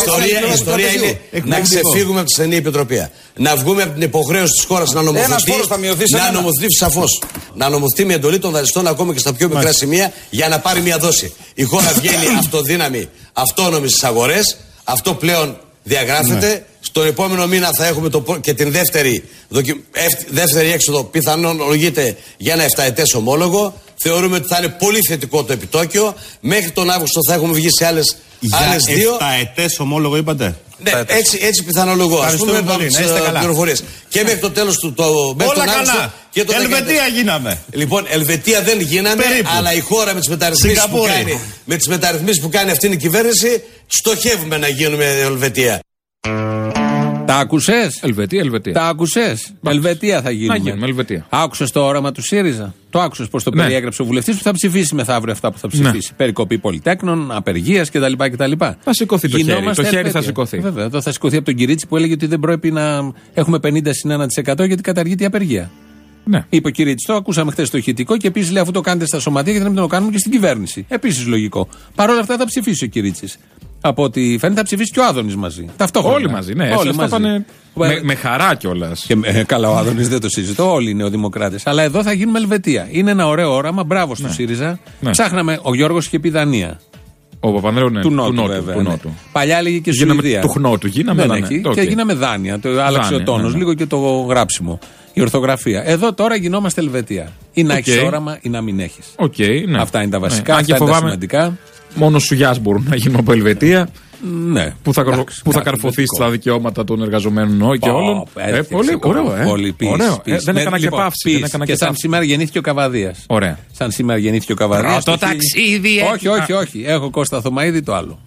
Η ιστορία είναι να ξεφύγουμε από τη στενή επιτροπή. Να βγούμε από την υποχρέωση της χώρας να νομοθετεί. Να νομοθετεί σαφώς. Να νομοθετεί με εντολή των δανειστών ακόμα και στα πιο μικρά σημεία για να πάρει μια δόση. Η χώρα βγαίνει αυτοδύναμη, αυτόνομη στις αγορές. Αυτό πλέον διαγράφεται. Ναι. Στον επόμενο μήνα θα έχουμε το, και την δεύτερη, δοκι, δεύτερη έξοδο, πιθανόν ολογείται για ένα εφταετές ομόλογο. Θεωρούμε ότι θα είναι πολύ θετικό το επιτόκιο. Μέχρι τον Αύγουστο θα έχουμε βγει σε άλλες, άλλες δύο. Εφταετές ομόλογο είπατε. Ναι, έτσι, έτσι πιθανολογώ. Ας πούμε από τις πληροφορίες. Και μέχρι το τέλος του. Το, όλα τον καλά. Και το Ελβετία δεκαετές. Γίναμε. Λοιπόν, Ελβετία δεν γίναμε, περίπου. Αλλά η χώρα με τις μεταρρυθμίσεις που κάνει, με τις μεταρρυθμίσεις που κάνει αυτή η κυβέρνηση, στοχεύουμε να γίνουμε Ελβετία. Τα άκουσες? Ελβετία, Ελβετία. Τα άκουσες? Ελβετία θα γίνουμε. Να γίνουμε, Ελβετία. Άκουσες το όραμα του ΣΥΡΙΖΑ? Το άκουσες πώς το ναι. περιέγραψε ο βουλευτής που θα ψηφίσει μεθαύριο αυτά που θα ψηφίσει. Ναι. Περικοπή πολυτέκνων, απεργίας κτλ. Θα σηκωθεί το χέρι. Το χέρι θα σηκωθεί. Βέβαια, εδώ θα σηκωθεί από τον Κυρίτσι που έλεγε ότι δεν πρέπει να έχουμε πενήντα συν ένα τοις εκατό γιατί καταργείται η απεργία. Ναι. Είπε ο Κυρίτσι, το ακούσαμε χθες το ηχητικό και επίσης λέει αφού το κάνετε στα σωματεία, γιατί να μην το κάνουμε και στην κυβέρνηση. Επίσης λογικό. Παρ' όλα αυτά θα ψηφίσει ο Κυρίτσης. Από ό,τι φαίνεται θα ψηφίσει και ο Άδωνης μαζί. Ταυτόχρονα. Όλοι μαζί, ναι. Όλοι μαζί. Πάνε με, με χαρά κιόλας. Ε, καλά, ο Άδωνης δεν το συζητώ. Όλοι είναι νεοδημοκράτες. Αλλά εδώ θα γίνουμε Ελβετία. Είναι ένα ωραίο όραμα. Μπράβο στο ναι. ΣΥΡΙΖΑ. Ναι. Ψάχναμε. Ο Γιώργος είχε πει Δανία. Ο Παπανδρέου ναι. Του Νότου, του νότου, βέβαια. Του ναι. νότου. Παλιά έλεγε και Σουηδία. Του Χνότου. Γίναμε ναι, ναι, και, και γίναμε Δάνεια. Το άλλαξε ο τόνος λίγο και το γράψιμο. Η ορθογραφία. Εδώ τώρα γινόμαστε Ελβετία. Ή να έχεις όραμα ή να μην έχεις. Αυτά είναι τα βασικά. Αυτά είναι τα σημαντικά. Μόνο σουγιάς μπορούν να γίνουν από Ελβετία. Ναι. Που θα, εντάξει, που θα καρφωθεί στα δικαιώματα των εργαζομένων και όλων. Ε, πολύ ωραίο, ε. Πολύ πίς, ωραίο. Πίς. Ε, δεν έκανα και παύση. Και σαν σήμερα γεννήθηκε ο Καβαδίας. Ωραία. Σαν σήμερα γεννήθηκε ο Καβαδίας. Το ταξίδι. Όχι, όχι, όχι. Έχω Κώστα Θωμαίδη το άλλο.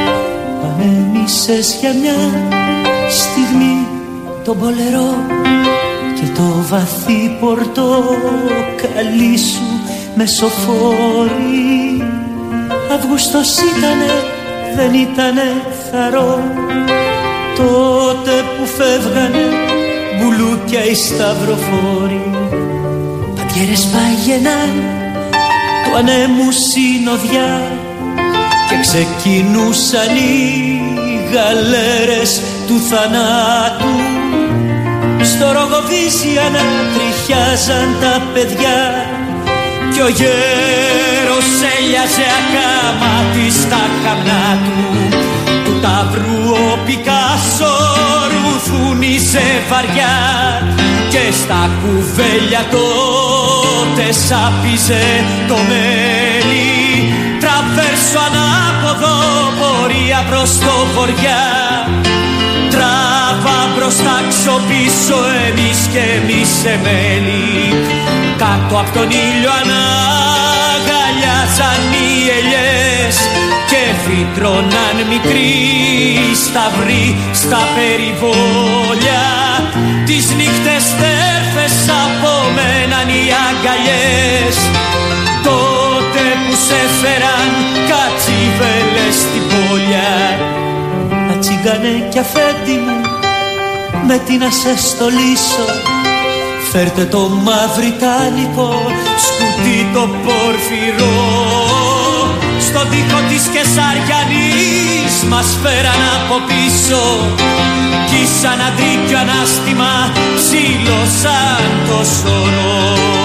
Ανέμισες για μια στιγμή τον πολερό και το βαθύ πορτοκαλί σου μεσοφόρη. Αυγούστος ήτανε, δεν ήτανε θαρό, τότε που φεύγανε μπουλούκια οι σταυροφόροι. Παντιέρες πάγαιναν του ανέμου συνοδιά και ξεκινούσαν οι γαλέρες του θανάτου. Στο Ρογοβίζια να τριχιάζαν τα παιδιά κι ο γέρος έλιαζε ακάματι στα καμνά του. Του ταύρου ο Πικάσο ρουθούνιζε βαριά και στα κουβέλια τότε σάπιζε το μέλι. Τραβέρσο ανάποδο πορεία προς το βοριά, τράβα μπροστά ξοπίσω εμείς και εμείς εμέλη. Κάτω απ' τον ήλιο αναγκαλιάζαν οι ελιές και φύτρωναν μικροί σταυροί στα περιβόλια. Τις νύχτες τέρφες απομέναν οι αγκαλιές, τότε που σε φέραν κατσίβελες στην πόλια. Να τσιγκάνε κι αφέντη μου με τι να σε στολίσω, φέρτε το μαυριτάνικο σκουτί το πορφυρό. Στον τοίχο της Κεσαριανής μας φέραν από πίσω κι σαν αντρίκιο ανάστημα ψήλωσαν το σωρό.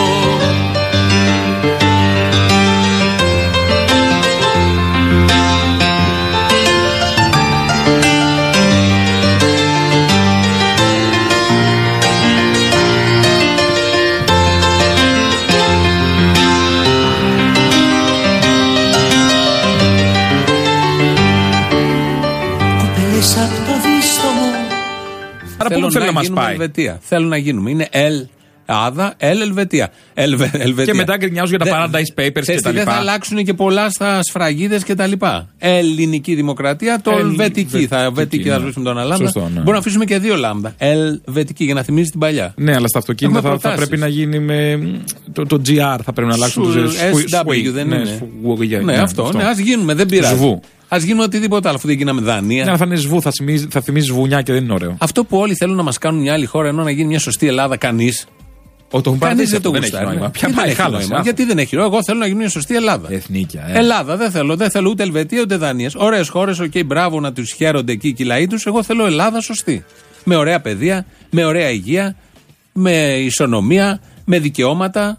Άρα πού θέλει να μας πάει? Ελβετία. Θέλω να γίνουμε. Είναι Ελλάδα, Ελ Ελβετία. Ελβε, Ελβετία. Και μετά γκρινιάζουν για τα Paradise Papers και τα λοιπά. Δεν θα αλλάξουν και πολλά στα σφραγίδες και τα λοιπά. Ελληνική δημοκρατία, το Ελβετική. Θα βετική θα βρίσκουμε τον Λάμδα. Σωστό, ναι. Μπορούμε να αφήσουμε και δύο Λάμδα. Ελβετική για να θυμίζει την παλιά. Ναι, αλλά στα αυτοκίνητα θα, θα πρέπει να γίνει με το, το τζι αρ. Θα πρέπει να αλλάξουν το ες ντάμπλιου. Δεν είναι. Ναι, αυτό. Ας γίνουμε, δεν πειράζει. Ας γίνουμε οτιδήποτε άλλο, αφού δεν γίναμε Δανία. Ναι, θα είναι σβού, θα, θα θυμίζει βουνιά και δεν είναι ωραίο. Αυτό που όλοι θέλουν να μας κάνουν μια άλλη χώρα, ενώ να γίνει μια σωστή Ελλάδα, κανείς. Κανείς δεν το γουστάρει. Ποια πάει χάλασε. Γιατί δεν έχει νόημα. Εγώ θέλω να γίνει μια σωστή Ελλάδα. Εθνίκια. Ε. Ελλάδα δεν θέλω. Δεν θέλω ούτε Ελβετία ούτε Δανία. Ωραίες χώρες, οκ, okay, μπράβο να τους χαίρονται εκεί και οι λαοί τους. Εγώ θέλω Ελλάδα σωστή. Με ωραία παιδεία, με ωραία υγεία, με ισονομία, με δικαιώματα.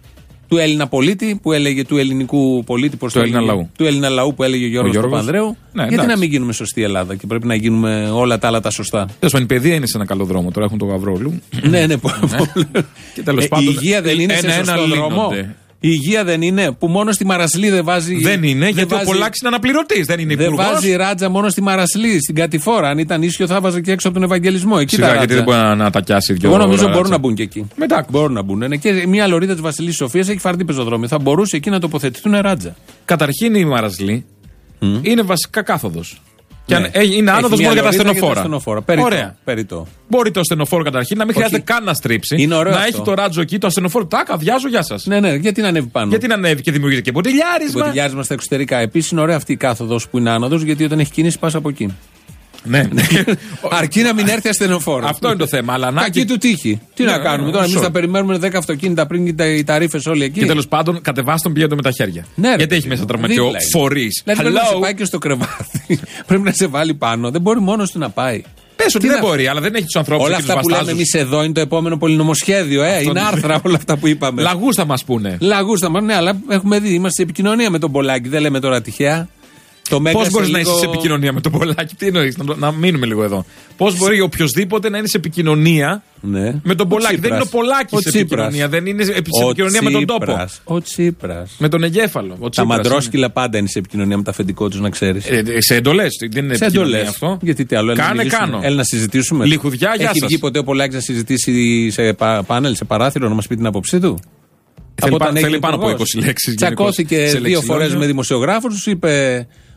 Του Έλληνα πολίτη που έλεγε, του ελληνικού πολίτη, πώς του Έλληνα λαού. Του Έλληνα λαού που έλεγε ο Γιώργος, ο Γιώργος. Παπανδρέου. Ναι, γιατί εντάξει. Να μην γίνουμε σωστή Ελλάδα και πρέπει να γίνουμε όλα τα άλλα τα σωστά. Τέλος πάντων, η παιδεία είναι σε ένα καλό δρόμο. Τώρα έχουν το Γαβρόλου. Ναι, ναι, και τέλος πάντων. Η υγεία δεν είναι σε σωστό δρόμο. Η υγεία δεν είναι που μόνο στη Μαρασλή δεν βάζει. Δεν είναι, δεν γιατί βάζει, ο Πολάκης είναι αναπληρωτής, δεν είναι υπουργός. Δεν βάζει ράτζα μόνο στη Μαρασλή, στην Κατηφόρα. Αν ήταν ίσιο θα βάζε και έξω από τον Ευαγγελισμό. Εκεί σιγά, γιατί δεν μπορεί να, να τα πιάσει δυο. Εγώ νομίζω μπορούν να μπουν και εκεί. Μετά. Μπορούν να μπουν. Ναι. Και μια λωρίδα τη Βασιλής Σοφίας έχει φαρδί πεζοδρόμιο. Θα μπορούσε εκεί να τοποθετηθούν ράτζα. Καταρχήν η Μαρασλή mm. είναι βασικά κάθοδος. Και ναι. είναι άνοδος μόνο για τα ασθενοφόρα. Ωραία. Περιτό. Μπορεί το ασθενοφόρο καταρχήν να μην χρειάζεται καν να στρίψει. Να αυτό. Έχει το ράτζο εκεί, το ασθενοφόρο. Τάκ, αδειάζω, γεια σας. Ναι, ναι, γιατί να ανέβει πάνω. Γιατί να ανέβει και δημιουργείται και μποτιλιάρισμα. Μποτιλιάρισμα στα εξωτερικά. Επίσης είναι ωραία αυτή η κάθοδος που είναι άνοδος, γιατί όταν έχει κίνηση πας από εκεί. Ναι. Αρκεί να μην έρθει ασθενοφόρο. Αυτό είναι το θέμα. Αλλά να... Κακή του τύχη. Τι ναι, να κάνουμε τώρα, εμείς θα περιμένουμε δέκα αυτοκίνητα πριν οι ταρήφες όλοι εκεί. Και τέλος πάντων, κατεβάστον πηγαίνετε με τα χέρια. Ναι, γιατί έχει μέσα τραυματιό φορείς. Δηλαδή πρέπει να σε πάει και στο κρεβάτι. Πρέπει να σε βάλει πάνω. Δεν μπορεί μόνος του να πάει. Πες ότι δεν μπορεί, αλλά δεν έχει τους ανθρώπους. Όλα αυτά που λέμε εμείς εδώ είναι το επόμενο πολυνομοσχέδιο. Ε, είναι άρθρα όλα αυτά που είπαμε. Λαγούς θα μας πούνε. Λαγούς θα μας πούνε, αλλά έχουμε δει, είμαστε σε επικοινωνία με τον Πολάκη. Δεν λέμε τώρα τυχαία. Πώς μπορείς να είσαι σε επικοινωνία με τον Πολάκη, τι εννοείς, να, να μείνουμε λίγο εδώ. Πώς μπορεί οποιοδήποτε να είναι σε επικοινωνία ναι. με τον Πολάκη. Δεν είναι ο Πολάκης σε επικοινωνία, δεν είναι σε επικοινωνία με τον τόπο. Ο Τσίπρας. Με τον εγκέφαλο. Ο τα μαντρόσκυλα πάντα είναι σε επικοινωνία με τα αφεντικό τους, να ξέρεις. Ε, σε εντολές, δεν είναι σε επικοινωνία αυτό. Γιατί τι άλλο, κάνε, κάνω. Έλα να συζητήσουμε. Λιχουδιά, γεια σας. Έχει βγει ποτέ ο Πολάκης να συζητήσει σε πάνελ, σε παράθυρο, να μας πει την άποψή του? Θέλει πάνω από είκοσι λέξεις. Τσακώθηκε δύο φορές με δημοσιογράφους, του είπε.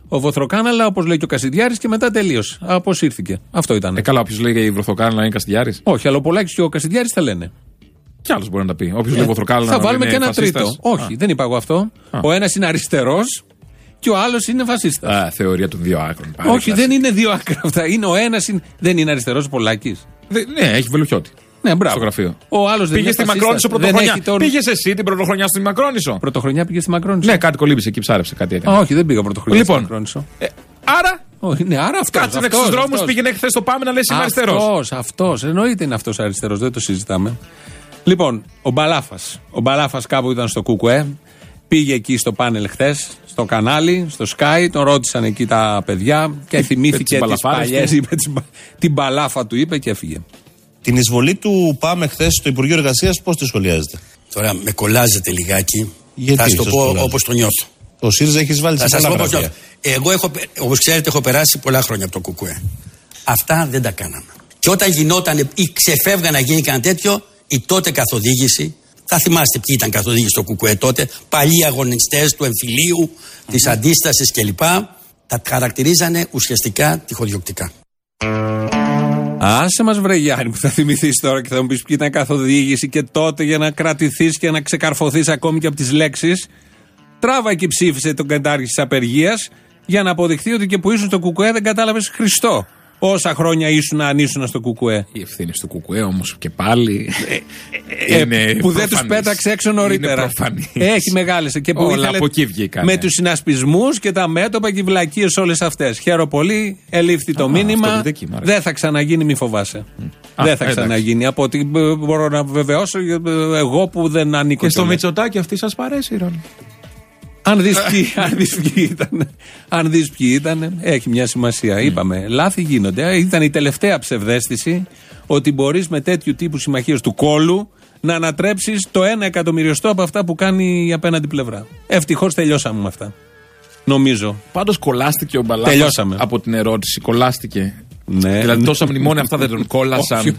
ο Βοθροκάναλα, όπως λέει και ο Κασιδιάρης, και μετά τελείωσε. Αποσύρθηκε. Αυτό ήταν. Ε, καλά, όποιος λέει για η Βοθροκάναλα είναι Κασιδιάρης. Όχι, αλλά ο Πολάκης και ο Κασιδιάρης τα λένε. Κι άλλος μπορεί να τα πει. Όποιος ε, λέει Βοθροκάναλα. Θα βάλουμε και ένα φασίστας. τρίτο. Όχι, Α. δεν είπα εγώ αυτό. Α. Ο ένας είναι αριστερός και ο άλλος είναι φασίστας. Α, θεωρία των δύο άκρων. Όχι, δεν είναι δύο άκρα αυτά. Είναι ο ένας, είναι... δεν είναι αριστερός ο Πολάκης. Δε, ναι, έχει βελουχιώτη. Ναι, μπράβο. Στο γραφείο. Ο άλλος δεν πήγε στη Μακρόνισσο πρωτοχρονιά. Τον... Πήγε εσύ την πρωτοχρονιά στη Μακρόνισσο. Πρωτοχρονιά πήγε στη Μακρόνισσο. Ναι, κάτι κολύμπησε εκεί, ψάρεψε κάτι έκανε. Α, όχι, δεν πήγα πρωτοχρονιά λοιπόν, στη Μακρόνισσο. Ε, άρα. Όχι, ναι, άρα αυτός. Κάτσε στου δρόμου, πήγαινε χθε το Πάμε να λε είμαι αριστερός. Αυτό, αυτό. Εννοείται είναι αυτό αριστερός, δεν το συζητάμε. Λοιπόν, ο Μπαλάφας. Ο Μπαλάφας κάπου ήταν στο Κουκουέ. Πήγε εκεί στο πάνελ χθες, στο κανάλι, στο Sky. Τον ρώτησαν εκεί τα παιδιά και θυμήθηκε τις παλιές. Είπε, την μπαλάφα του είπε και έφυγε. Την εισβολή του Πάμε χθες στο Υπουργείο Εργασίας, πώς τη σχολιάζετε? Τώρα με κολλάζετε λιγάκι. Γιατί θα σας το πω όπως το νιώθω. Ο ΣΥΡΙΖΑ έχει βάλει σε πολλά γραφεία. Εγώ, έχω, όπως ξέρετε, έχω περάσει πολλά χρόνια από το Κουκουέ. Αυτά δεν τα κάναμε. Και όταν γινόταν ή ξεφεύγαν να γίνει κανένα τέτοιο, η τότε καθοδήγηση, θα θυμάστε ποιοι ήταν καθοδήγηση στο Κουκουέ τότε, παλιοί αγωνιστές του εμφυλίου, mm. της αντίστασης κλπ. Τα χαρακτηρίζανε ουσιαστικά τυχοδιοκτικά. Άσε μας βρε Γιάννη που θα θυμηθείς τώρα και θα μου πεις ποιοι ήταν καθοδήγηση και τότε για να κρατηθείς και να ξεκαρφωθείς ακόμη και από τις λέξεις. Τράβα και ψήφισε τον κατάργηση της απεργίας για να αποδειχθεί ότι και που ήσουν στο Κουκουέ δεν κατάλαβες Χριστό. Όσα χρόνια ήσουν αν ήσουν στο Κουκουέ. Οι ευθύνες του Κουκουέ όμως και πάλι. Ε, ε, είναι που δεν τους πέταξε έξω νωρίτερα. Έχει μεγάλες. Και που όλα από εκεί βγήκαν. Με τους συνασπισμούς και τα μέτωπα και οι βλακίες όλες αυτές. Χαίρομαι πολύ. Ελήφθη το Α, μήνυμα. Δεν θα ξαναγίνει, μη φοβάσαι. Mm. Δεν Α, θα ξαναγίνει. Από ό,τι μπορώ να βεβαιώσω εγώ που δεν ανήκω. Και στο Μητσοτάκη αυτή σας παρέσει, Ρόνι? Αν δεις ποιοι, αν δεις ποιοι ήταν, αν δεις ποιοι ήταν, έχει μια σημασία. Mm. Είπαμε, λάθη γίνονται. Ήταν η τελευταία ψευδαίσθηση ότι μπορείς με τέτοιου τύπου συμμαχίες του κόλου να ανατρέψεις το ένα εκατομμυριοστό από αυτά που κάνει η απέναντι πλευρά. Ευτυχώς τελειώσαμε με αυτά. Νομίζω. Πάντως κολλάστηκε ο Μπαλάφας. Τελειώσαμε. Από την ερώτηση. Κολλάστηκε. Ναι. Δηλαδή τόσα μνημόνια αυτά δεν τον κόλασαν.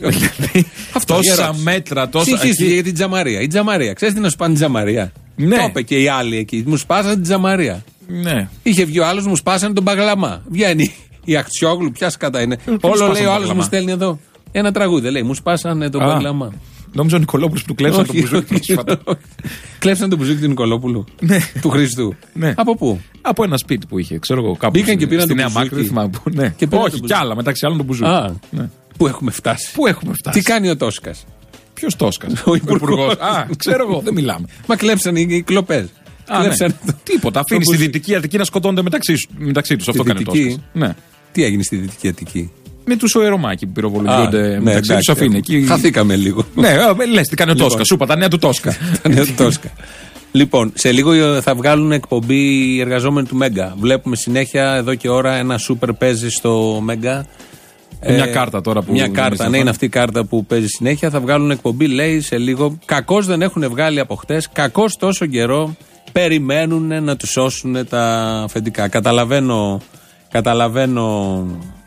Τόσα μέτρα, τόσα. Συγχύστηκε για την Τζαμαρία. Η Τζαμαρία. Ξέρεις τι να σου πάνε Τζαμαρία? Ναι. Το είπε και οι άλλοι εκεί. Μου σπάσανε την Τζαμαρία. Ναι. Είχε βγει ο άλλος, μου σπάσανε τον Παγλαμά. Βγαίνει η Αχτσιόγλου, ποια σκατά είναι. Ε, Όλο λέει ο άλλος μου στέλνει εδώ. Ένα τραγούδι λέει, μου σπάσανε τον Παγλαμά. Νόμιζα ο Νικολόπουλος που του κλέψαν τον μπουζούκι. Κλέψαν τον μπουζούκι του Νικολόπουλου. Του Χριστού. Από πού? Από ένα σπίτι που είχε, ξέρω εγώ. Κάπου μπήκαν και πήραν τον μπουζούκι. Όχι, κι άλλα μεταξύ άλλων τον μπουζούκι. Πού έχουμε φτάσει. Πού έχουμε φτάσει. Τι κάνει ο Τόσκας? Ποιο Τόσκας? Ο υπουργός. Α, ξέρω εγώ, δεν μιλάμε. Μα κλέψαν οι κλοπές. Τίποτα. Αφήνει στη Δυτική Αττική να σκοτώνται μεταξύ του. Αυτό κάνει Τόσκας. Τι έγινε στη Δυτική Αττική? Με του Οερομάκη που πυροβολούνται μεταξύ του, αφήνει εκεί. Χαθήκαμε λίγο. Ναι, λε, τι κάνει ο Τόσκα. Σου είπα τα νέα του Τόσκα. Τα νέα του Τόσκα. Λοιπόν, σε λίγο θα βγάλουν εκπομπή οι εργαζόμενοι του Μέγκα. Βλέπουμε συνέχεια εδώ και ώρα ένα σούπερ παίζει στο Μέγκα. Μια κάρτα τώρα που. Μια κάρτα, ναι, είναι αυτή η κάρτα που παίζει συνέχεια. Θα βγάλουν εκπομπή, λέει, σε λίγο. Κακώς δεν έχουν βγάλει από χτες. Κακώς τόσο καιρό περιμένουν να του σώσουν τα αφεντικά. Καταλαβαίνω. Καταλαβαίνω.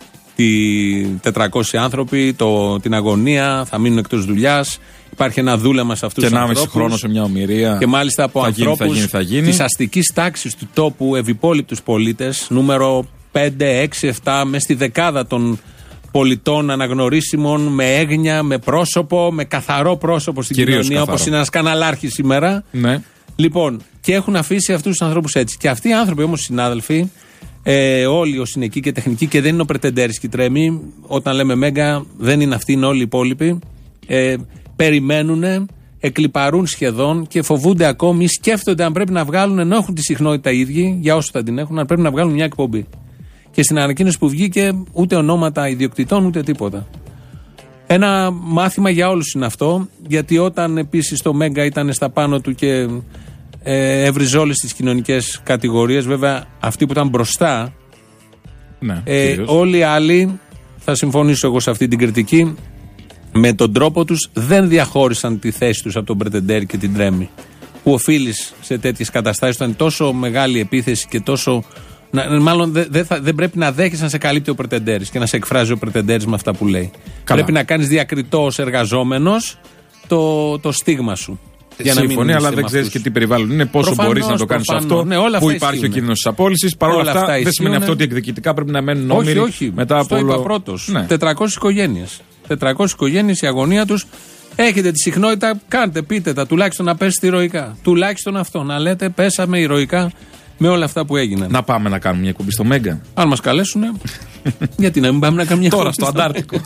Οι τετρακόσιοι άνθρωποι, το, την αγωνία, θα μείνουν εκτός δουλειάς. Υπάρχει ένα δούλεμα σε αυτούς τους ανθρώπους. Και ενάμιση χρόνο σε μια ομηρία. Και μάλιστα από ανθρώπους της αστικής τάξης του τόπου, ευυπόλοιπτους πολίτες, νούμερο πέντε, έξι, επτά, μες στη δεκάδα των πολιτών αναγνωρίσιμων, με έγνοια, με πρόσωπο, με καθαρό πρόσωπο στην Κυρίως κοινωνία, καθαρό. Όπως είναι ένας καναλάρχης σήμερα. Ναι. Λοιπόν, και έχουν αφήσει αυτούς τους ανθρώπους έτσι. Και αυτοί οι άνθρωποι όμως, συνάδελφοι, Ε, όλοι όσοι είναι εκεί και τεχνικοί, και δεν είναι ο Πρετεντέρης και τρέμει, όταν λέμε Μέγκα δεν είναι αυτοί, είναι όλοι οι υπόλοιποι, ε, περιμένουν, εκλιπαρούν σχεδόν και φοβούνται ακόμη, σκέφτονται αν πρέπει να βγάλουν, ενώ έχουν τη συχνότητα οι ίδιοι, για όσους θα την έχουν, αν πρέπει να βγάλουν μια εκπομπή. Και στην ανακοίνωση που βγήκε ούτε ονόματα ιδιοκτητών ούτε τίποτα. Ένα μάθημα για όλους είναι αυτό, γιατί όταν επίσης το Μέγκα ήταν στα πάνω του και έβριζε όλες τις κοινωνικές κατηγορίες, βέβαια αυτοί που ήταν μπροστά, ναι, ε, όλοι οι άλλοι, θα συμφωνήσω εγώ σε αυτή την κριτική, με τον τρόπο τους δεν διαχώρισαν τη θέση τους από τον Πρετεντέρη και την Τρέμη, που οφείλεις σε τέτοιες καταστάσεις, ήταν τόσο μεγάλη επίθεση και τόσο, να, μάλλον δεν δε δε πρέπει να δέχεσαι να σε καλύπτει ο Πρετεντέρης και να σε εκφράζει ο Πρετεντέρης με αυτά που λέει. Καλά. Πρέπει να κάνεις διακριτό ως εργαζόμενος το, το στίγμα σου. Σύμφωνοι, αλλά δεν ξέρει και τι περιβάλλον είναι, πόσο μπορεί να το κάνει αυτό, ναι, πού υπάρχει ο κίνδυνος της απόλυσης. Παρ' όλα αυτά, δεν σημαίνει αυτό ότι εκδικητικά πρέπει να μένουν όμοιροι. Όχι, όχι. Μετά από όλο... είπα πρώτος. Ναι. τετρακόσιες οικογένειες. τετρακόσιες οικογένειες, η αγωνία τους. Έχετε τη συχνότητα, κάντε, πείτε τα, τουλάχιστον να πέσετε ηρωικά. Τουλάχιστον αυτό, να λέτε πέσαμε ηρωικά με όλα αυτά που έγιναν. Να πάμε να κάνουμε μια εκπομπή στο Μέγκα. Αν μας καλέσουν, γιατί να μην πάμε να κάνουμε μια τώρα στο Αντάρτικο.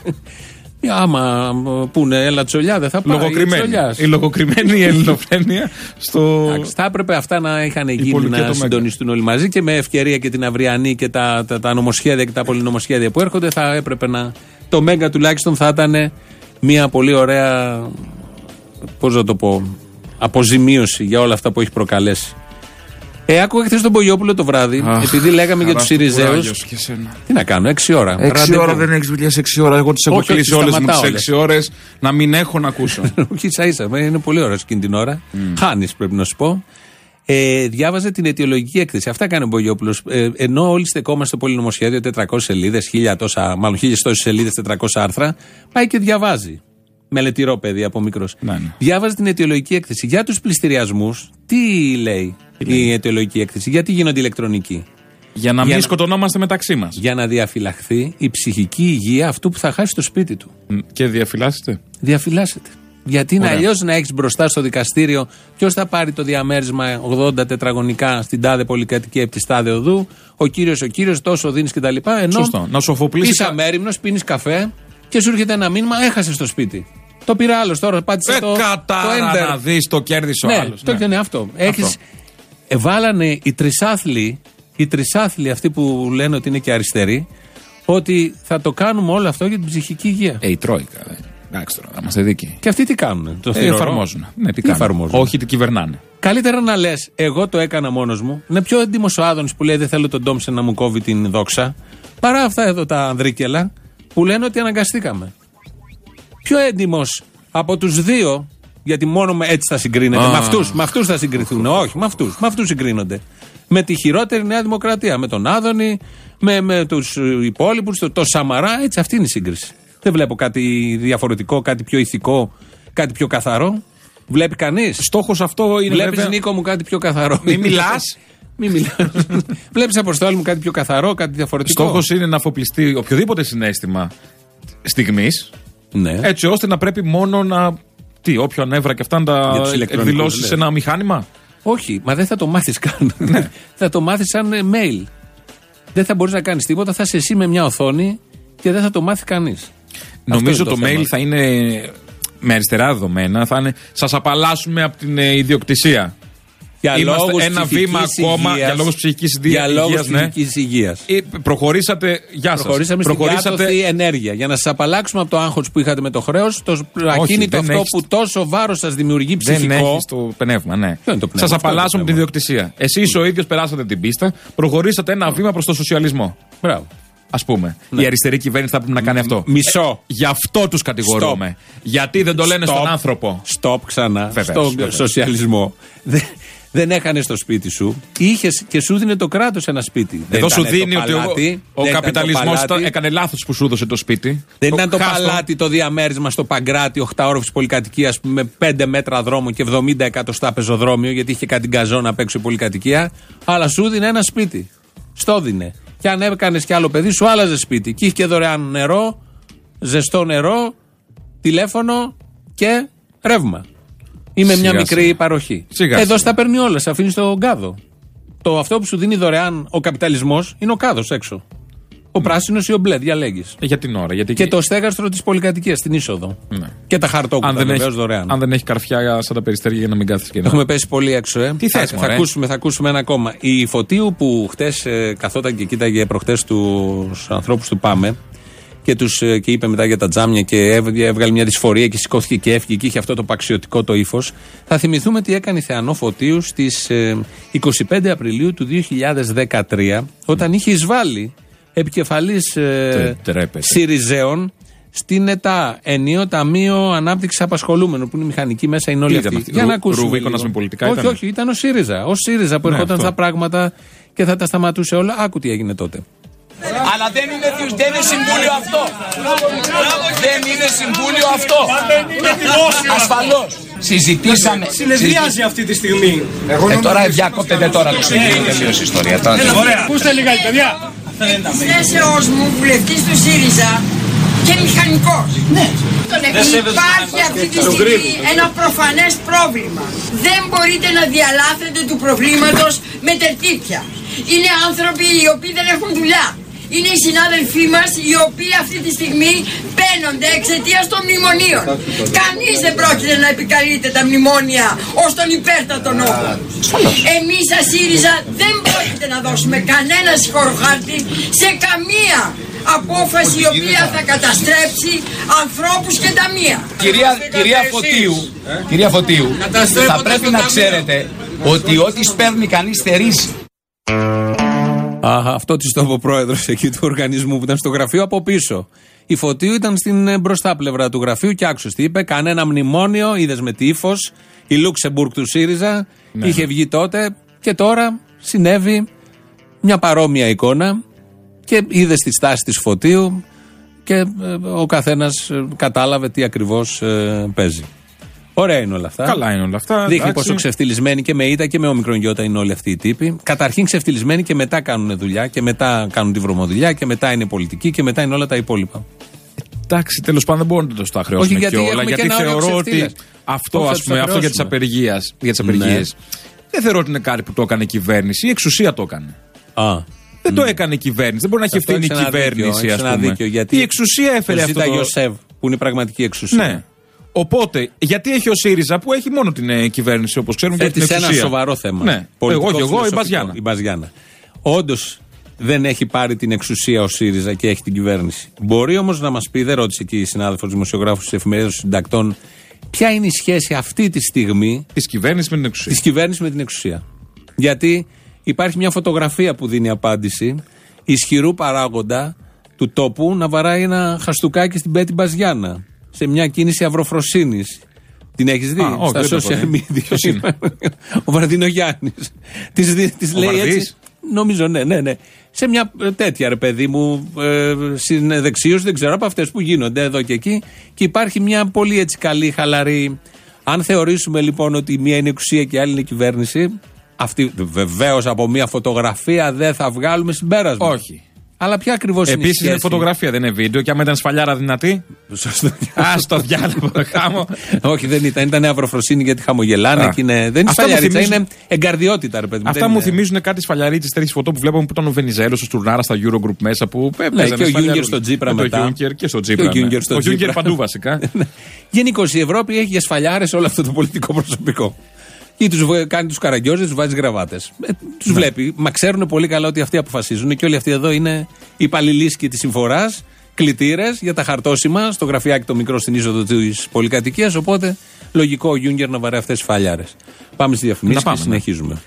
Άμα πούνε έλα Τσολιά, δεν θα πάει. Λογοκριμένη. Η λογοκριμένη ελληνοφρένεια στο. Εντάξει, θα έπρεπε αυτά να είχαν γίνει, να συντονιστούν όλοι μαζί και με ευκαιρία και την αυριανή και τα, τα, τα νομοσχέδια και τα πολυνομοσχέδια που έρχονται. Θα έπρεπε να. Το Μέγκα τουλάχιστον θα ήταν μια πολύ ωραία. Πώς να το πω. Αποζημίωση για όλα αυτά που έχει προκαλέσει. Ε, άκουγα χθες τον Πογιόπουλο το βράδυ, Αχ, επειδή λέγαμε για τους Συριζέους. Τι να κάνω, έξι ώρα. Έξι ώρα δεν έχεις δουλειά σε έξι ώρα. Εγώ τις έχω κλείσει όλες μου τις έξι ώρες να μην έχω να ακούσω. Όχι, ίσα ίσα. Είναι πολύ ώρα εκείνη την ώρα. Mm. Χάνεις, πρέπει να σου πω. Ε, διάβαζε την αιτιολογική έκθεση. Αυτά κάνει ο Πογιόπουλος. Ε, ενώ όλοι στεκόμαστε στο πολυνομοσχέδιο, τετρακόσιες σελίδες, χίλια τόσα, μάλλον χίλιες τόσες σελίδες, τετρακόσια άρθρα, πάει και διαβάζει. Μελετηρό παιδί από μικρός. Ναι, ναι. Διάβαζε την αιτιολογική έκθεση. Για τους πληστηριασμούς, τι λέει η αιτιολογική έκθεση, γιατί γίνονται ηλεκτρονικοί. Για να για μην να... σκοτωνόμαστε μεταξύ μας. Για να διαφυλαχθεί η ψυχική υγεία αυτού που θα χάσει το σπίτι του. Και διαφυλάσσεται. Διαφυλάσσεται. Γιατί είναι αλλιώς να έχεις μπροστά στο δικαστήριο ποιος θα πάρει το διαμέρισμα ογδόντα τετραγωνικά στην τάδε πολυκατοικία επί της τάδε οδού, ο κύριος, ο κύριος, τόσο δίνεις κτλ. Ενώ Σωστό. Να σου αφοπλίσει. Είσαι αμέριμνος, πίνεις καφέ και σου έρχεται ένα μήνυμα, έχασες το σπίτι. Το πήρε άλλος τώρα, πάτησε ε, το. Κατάρα το να δεις, το κέρδισε ο ναι, άλλος. Το ναι, είναι αυτό. Έχεις. Ε, βάλανε οι τρισάθλοι, οι τρισάθλοι αυτοί που λένε ότι είναι και αριστεροί, ότι θα το κάνουμε όλο αυτό για την ψυχική υγεία. Ε, η Τρόικα. Ε. Εντάξει τώρα, θα είμαστε δίκαιοι. Και αυτοί τι κάνουν, το ε, εφαρμόζουν. Ναι, τι, τι εφαρμόζουν. Όχι, τι κυβερνάνε. Καλύτερα να λες, εγώ το έκανα μόνος μου. Είναι πιο έντιμος ο Άδωνης που λέει δεν θέλω τον Ντόμψεν να μου κόβει την δόξα, παρά αυτά εδώ τα ανδρίκελα που λένε ότι αναγκαστήκαμε. Πιο έντιμος από τους δύο, γιατί μόνο με έτσι θα συγκρίνεται. Ah. Με αυτούς, με αυτούς θα συγκριθούν. Όχι, με αυτούς, με αυτούς συγκρίνονται. Με τη χειρότερη Νέα Δημοκρατία. Με τον Άδωνη, με, με τους υπόλοιπους, το, το Σαμαρά. Έτσι, αυτή είναι η σύγκριση. Δεν βλέπω κάτι διαφορετικό, κάτι πιο ηθικό, κάτι πιο καθαρό. Βλέπει κανείς. Στόχος αυτό είναι. Βλέπεις, βέβαια... Νίκο μου, κάτι πιο καθαρό. Μην μιλάς. Μην μιλάς. Βλέπεις, Αποστόλη μου, κάτι πιο καθαρό, κάτι διαφορετικό. Στόχος είναι να αφοπλιστεί οποιοδήποτε συναίσθημα στιγμής. Ναι. Έτσι ώστε να πρέπει μόνο να. Τι, όποιο ανέβρα και αυτά να τα εκδηλώσει σε ένα μηχάνημα. Όχι, μα δεν θα το μάθεις καν. Ναι. Θα το μάθεις σαν mail. Δεν θα μπορείς να κάνεις τίποτα, θα είσαι εσύ με μια οθόνη και δεν θα το μάθει κανείς. Νομίζω το, το mail θα είναι με αριστερά δεδομένα, θα είναι σας απαλλάσσουμε από την ε, ιδιοκτησία. Για Είμαστε λόγους ένα βήμα ακόμα για λόγους ψυχικής υγείας. Για λόγους ψυχικής ναι. υγείας. Προχωρήσατε, γεια σας. Προχωρήσαμε Προχωρήσατε... στην κάτωθη ενέργεια. Για να σας απαλλάξουμε από το άγχος που είχατε με το χρέος, το ακίνητο αυτό έχεις... που τόσο βάρος σας δημιουργεί ψυχικό. Δεν έχεις το πνεύμα, ναι. Σας απαλλάσσουμε από την ιδιοκτησία. Εσείς ο ίδιος περάσατε την πίστα, προχωρήσατε ένα βήμα προς το σοσιαλισμό. Μπράβο. Ας πούμε. Ναι. Η αριστερή κυβέρνηση θα πρέπει να κάνει αυτό. Μισό. Γι' αυτό τους κατηγορούμε. Stop. Γιατί δεν το λένε Stop. στον άνθρωπο. Στοπ ξανά. Βεβαίως, στον βεβαίως. Σοσιαλισμό. Δεν έχανε στο σπίτι σου. Είχες και σου δίνει το κράτος ένα σπίτι. Εδώ σου δίνει ότι παλάτι, ο, ο καπιταλισμός έκανε λάθος που σου έδωσε το σπίτι. Δεν το ήταν το χάστο. παλάτι το διαμέρισμα στο Παγκράτη, οχτάωροφης πολυκατοικίας με πέντε μέτρα δρόμο και εβδομήντα εκατοστά πεζοδρόμιο, γιατί είχε κάτι γκαζόν απ' έξω η πολυκατοικία. Αλλά σου δίνει ένα σπίτι. Στο δίνε. Και αν έκανες κι άλλο παιδί, σου άλλαζε σπίτι. Και είχε και δωρεάν νερό, ζεστό νερό, τηλέφωνο και ρεύμα. Ή με μια μικρή σιγά. παροχή. Σιγά, Εδώ σιγά. στα παίρνει όλα, σε αφήνει στον κάδο. Το αυτό που σου δίνει δωρεάν ο καπιταλισμός είναι ο κάδος έξω. Ο ναι. πράσινος ή ο μπλε, διαλέγεις. Για την ώρα. Γιατί και, και το στέγαστρο της πολυκατοικίας στην είσοδο. Ναι. Και τα χαρτόκουτα βεβαίως δωρεάν. Αν δεν έχει καρφιά σαν τα περιστέρια για να μην κάθεσαι και να. Έχουμε πέσει πολύ έξω, ε. Τι θες, θα, θα, ακούσουμε, θα ακούσουμε ένα ακόμα. Η Φωτίου που χτες ε, καθόταν και κοίταγε προχτές τους ανθρώπους του Πάμε. Και, τους, και είπε μετά για τα τζάμια και έβγαλε μια δυσφορία και σηκώθηκε και έφυγε και είχε αυτό το παξιωτικό το ύφος. Θα θυμηθούμε τι έκανε η Θεανό Φωτίου στις είκοσι πέντε Απριλίου του δύο χιλιάδες δεκατρία, όταν είχε εισβάλει επικεφαλής ε, Συριζέων στην ΕΤΑ, Ενίο Ταμείο Ανάπτυξης Απασχολούμενων, που είναι μηχανική μέσα, είναι όλοι αυτοί. Ρου, για να ακούσουμε. Ρουβίκονας με πολιτικά όχι, ήταν. όχι, ήταν ο ΣΥΡΙΖΑ. Ο ΣΥΡΙΖΑ που ναι, ερχόταν στα πράγματα και θα τα σταματούσε όλα. Άκου τι έγινε τότε. Αλλά δεν είναι, δεν είναι συμβούλιο αυτό. Δεν είναι συμβούλιο αυτό. Ασφαλώς. συζητήσαμε. Συνεδριάζει αυτή τη στιγμή. Ε, τώρα διακόπτεται τώρα το συνεδρίο, τελείωσε η ιστορία. Ωραία. Ακούστε λίγα, παιδιά. Θέσεως μου βουλευτής του ΣΥΡΙΖΑ και μηχανικός. Ναι. Υπάρχει αυτή τη στιγμή ένα προφανές πρόβλημα. Δεν μπορείτε να διαλάθετε του προβλήματος με τερτύπια. Είναι άνθρωποι οι οποίοι δεν έχουν δουλειά. Είναι οι συνάδελφοί μας οι οποίοι αυτή τη στιγμή παίρνονται εξαιτίας των μνημονίων. Κανείς δεν πρόκειται να επικαλείται τα μνημόνια ως τον υπέρτατο νόμο. Εμείς σαν ΣΥΡΙΖΑ δεν πρόκειται να δώσουμε κανένα συγχωροχάρτη σε καμία απόφαση η οποία θα καταστρέψει ανθρώπους και ταμεία. Κυρία, κυρία Φωτίου, κυρία Φωτίου, θα πρέπει να ξέρετε ότι ό,τι σπέρνει κανείς θερίζει. Α, αυτό της το είπε ο πρόεδρος εκεί του οργανισμού που ήταν στο γραφείο από πίσω. Η Φωτίου ήταν στην μπροστά πλευρά του γραφείου και άκουσες τι είπε. Κανένα μνημόνιο, είδες με τι ύφος. Η Λούξεμπουργκ του ΣΥΡΙΖΑ ναι. είχε βγει τότε και τώρα συνέβη μια παρόμοια εικόνα και είδες τη στάση της Φωτίου και ε, ο καθένας ε, κατάλαβε τι ακριβώς ε, παίζει. Ωραία είναι όλα αυτά. Καλά είναι όλα αυτά. Δείχνει εντάξει. Πόσο ξεφτυλισμένοι και με ήττα και με ομικρονιώτα είναι όλοι αυτοί οι τύποι. Καταρχήν ξεφτυλισμένοι και μετά κάνουν δουλειά και μετά κάνουν τη βρωμοδουλειά και μετά είναι πολιτικοί και μετά είναι όλα τα υπόλοιπα. Εντάξει, τέλος πάντων δεν μπορούμε να το χρεώσουμε και όλα. Γιατί θεωρώ ότι αυτό, ας πούμε, αυτό για τις απεργίες, για τις απεργίες ναι. δεν θεωρώ ότι είναι κάτι που το έκανε η κυβέρνηση. Η εξουσία το έκανε. Α. Δεν mm. το έκανε η κυβέρνηση. Δεν μπορεί να έχει ευθύνη η κυβέρνηση, ας πούμε. Η εξουσία έφερε αυτό. Το Ιωσέφ, που είναι η πραγματική εξουσία. Ναι. Οπότε, γιατί έχει ο ΣΥΡΙΖΑ που έχει μόνο την ε, κυβέρνηση, όπως ξέρουμε, και την εξουσία. Είναι ένα σοβαρό θέμα. Ναι. Εγώ και εγώ, η Μπαζιάνα. Η Μπαζιάνα. Όντως δεν έχει πάρει την εξουσία ο ΣΥΡΙΖΑ και έχει την κυβέρνηση. Μπορεί όμως να μας πει, δεν ρώτησε εκεί η συνάδελφος δημοσιογράφος της Εφημερίδας των Συντακτών, ποια είναι η σχέση αυτή τη στιγμή της κυβέρνησης με την εξουσία. Της κυβέρνησης με την εξουσία. Γιατί υπάρχει μια φωτογραφία που δίνει απάντηση ισχυρού παράγοντα του τόπου να βαράει ένα χαστούκάκι στην Πέτη Μπαζιάνα. Σε μια κίνηση αυροφροσύνης. Την έχεις δει? Α, στα όχι, social media. Ο Βαρδίνο Γιάννης. Της λέει έτσι. Νομίζω, ναι, ναι, ναι. Σε μια τέτοια, ρε παιδί μου, ε, συνδεξίωση, δεν ξέρω, από αυτές που γίνονται εδώ και εκεί. Και υπάρχει μια πολύ έτσι καλή, χαλαρή. Αν θεωρήσουμε λοιπόν ότι μία είναι εξουσία και η άλλη είναι κυβέρνηση, αυτή βεβαίως από μια φωτογραφία δεν θα βγάλουμε συμπέρασμα. Όχι. Αλλά ποια ακριβώς είναι η σχέση? Επίσης είναι φωτογραφία, δεν είναι βίντεο. Και άμα ήταν σφαλιάρα δυνατή. Α, στο διάλογο. Όχι, δεν ήταν. Ήταν αυροφροσύνη γιατί χαμογελάνε. Και είναι, δεν είναι σφαλιάριτσα, είναι εγκαρδιότητα, ρε παιδί. Αυτά μου θυμίζουν κάτι σφαλιαρίτσες τέτοιες φωτό που βλέπαμε που ήταν ο Βενιζέλος, ο Στουρνάρα στα Eurogroup μέσα που έπαιζαν. Και ο Γιούγκερ στο Τζίπρα μετά. Ο Γιούγκερ και στο Τζίπρα. Ο Γιούγκερ παντού βασικά. Γενικώς η Ευρώπη έχει για σφαλιάρες όλο αυτό το πολιτικό προσωπικό. Ή τους κάνει τους καραγκιόζες, τους βάζει γραβάτες. Ε, τους ναι. βλέπει. Μα ξέρουν πολύ καλά ότι αυτοί αποφασίζουν και όλοι αυτοί εδώ είναι υπαλληλίσκοι της συμφοράς, κλητήρες για τα χαρτόσημα στο γραφιάκι το μικρό στην είσοδο της πολυκατοικίας. Οπότε λογικό ο Γιούγκερ να βαρέσει αυτές τις φαλιάρες. Πάμε στη διαφημίσεις και συνεχίζουμε.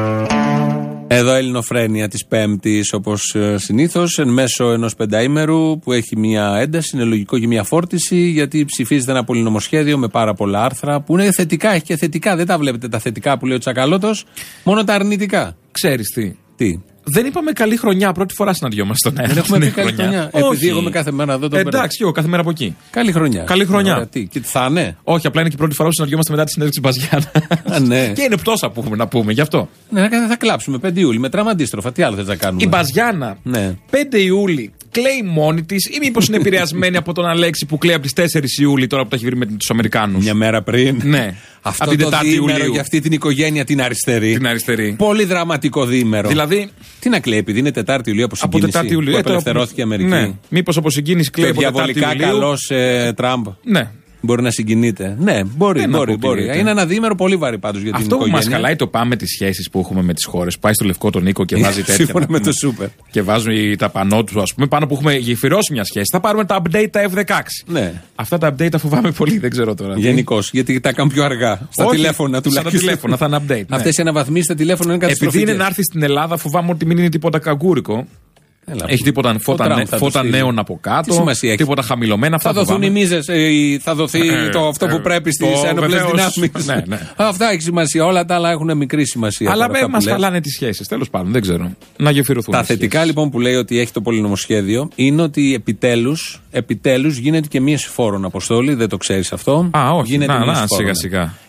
Εδώ Ελληνοφρένεια της Πέμπτης, όπως συνήθως, εν μέσω ενός πενταήμερου που έχει μια ένταση, είναι λογικό και μια φόρτιση, γιατί ψηφίζεται ένα πολυνομοσχέδιο με πάρα πολλά άρθρα που είναι θετικά, έχει και θετικά. Δεν τα βλέπετε τα θετικά που λέει ο Τσακαλώτος, μόνο τα αρνητικά. Ξέρεις τι. Τι. Δεν είπαμε καλή χρονιά, πρώτη φορά συναντιόμαστε στον αέρα. Δεν έχουμε πει καλή χρονιά. χρονιά. Επειδή εγώ είμαι κάθε μέρα εδώ το εντάξει, και εγώ κάθε μέρα από εκεί. Καλή χρονιά. Καλή χρονιά. Ωραία, τι, και τι θα είναι. Όχι, απλά είναι και η πρώτη φορά που συναντιόμαστε μετά τη συνέντευξη Μπαζιάνα. Ναι. Και είναι πτώσα που έχουμε να πούμε, γι' αυτό. Ναι, θα κλάψουμε πέντε Ιούλη, μετράμε αντίστροφα. Τι άλλο θες να κάνουμε? Η Μπαζιάνα ναι. πέντε Ιούλη κλαίει μόνη τη ή μήπως είναι επηρεασμένη από τον Αλέξη που κλαίει από τις τέσσερις Ιούλη τώρα που τα έχει βρει με τους Αμερικάνους? Μια μέρα πριν. Ναι. Αυτό το διήμερο για αυτή την οικογένεια την αριστερή. Την αριστερή. Πολύ δραματικό διήμερο. Δηλαδή. Τι να κλαίει, επειδή είναι Τετάρτη Ιουλίου από συγκίνηση. Από Τετάρτη Ιουλίου. Που απελευθερώθηκε η Αμερική. Ναι. Μήπως από συγκίνηση κλαίει από Τετάρτη Ιουλίου. Διαβολικά καλός ε, Τραμπ. Ναι. Μπορεί να συγκινείται. Ναι, μπορεί, Δεν μπορεί. μπορεί. Είναι ένα διήμερο πολύ βαρύ πάντως για την Αυτό οικογένεια. Αυτό που μας χαλάει το πάμε τις σχέσεις που έχουμε με τις χώρες. Πάει στο Λευκό τον Νίκο και βάζει τέτοια. Σύμφωνα με το σούπερ. Και βάζουν τα πανό του, ας πούμε, πάνω που έχουμε γεφυρώσει μια σχέση. Θα πάρουμε τα update τα εφ δεκαέξι. Ναι. Αυτά τα update τα φοβάμαι πολύ, δεν ξέρω τώρα. Γενικώς, γιατί τα κάνουν πιο αργά. Στα Όχι, τηλέφωνα τουλάχιστον. Στα τηλέφωνα θα είναι update. Ναι. Αυτές οι αναβαθμίσεις στα τηλέφωνα είναι καταστροφικές. Επειδή είναι να έρθει στην Ελλάδα, φοβάμαι ότι μην είναι τίποτα καγκούρικο. Έλα, έχει τίποτα φώτα, νέ, φώτα νέων από κάτω, τίποτα χαμηλωμένα. Θα δοθούν οι μίζες, ε, θα δοθεί ε, το αυτό που πρέπει στις ένοπλες δυνάμεις. Ναι, ναι. Αυτά έχει σημασία. Όλα τα άλλα έχουν μικρή σημασία. Αλλά με μας χαλάνε τις σχέσεις. Τέλος πάντων, δεν ξέρω. Να γεφυρωθούν. Τα θετικά σχέσεις. Λοιπόν που λέει ότι έχει το πολυνομοσχέδιο είναι ότι επιτέλους, επιτέλους γίνεται και μία συμφόρον αποστόλη. Δεν το ξέρεις αυτό. Α, όχι. Γίνεται να, να, σιγά σιγά.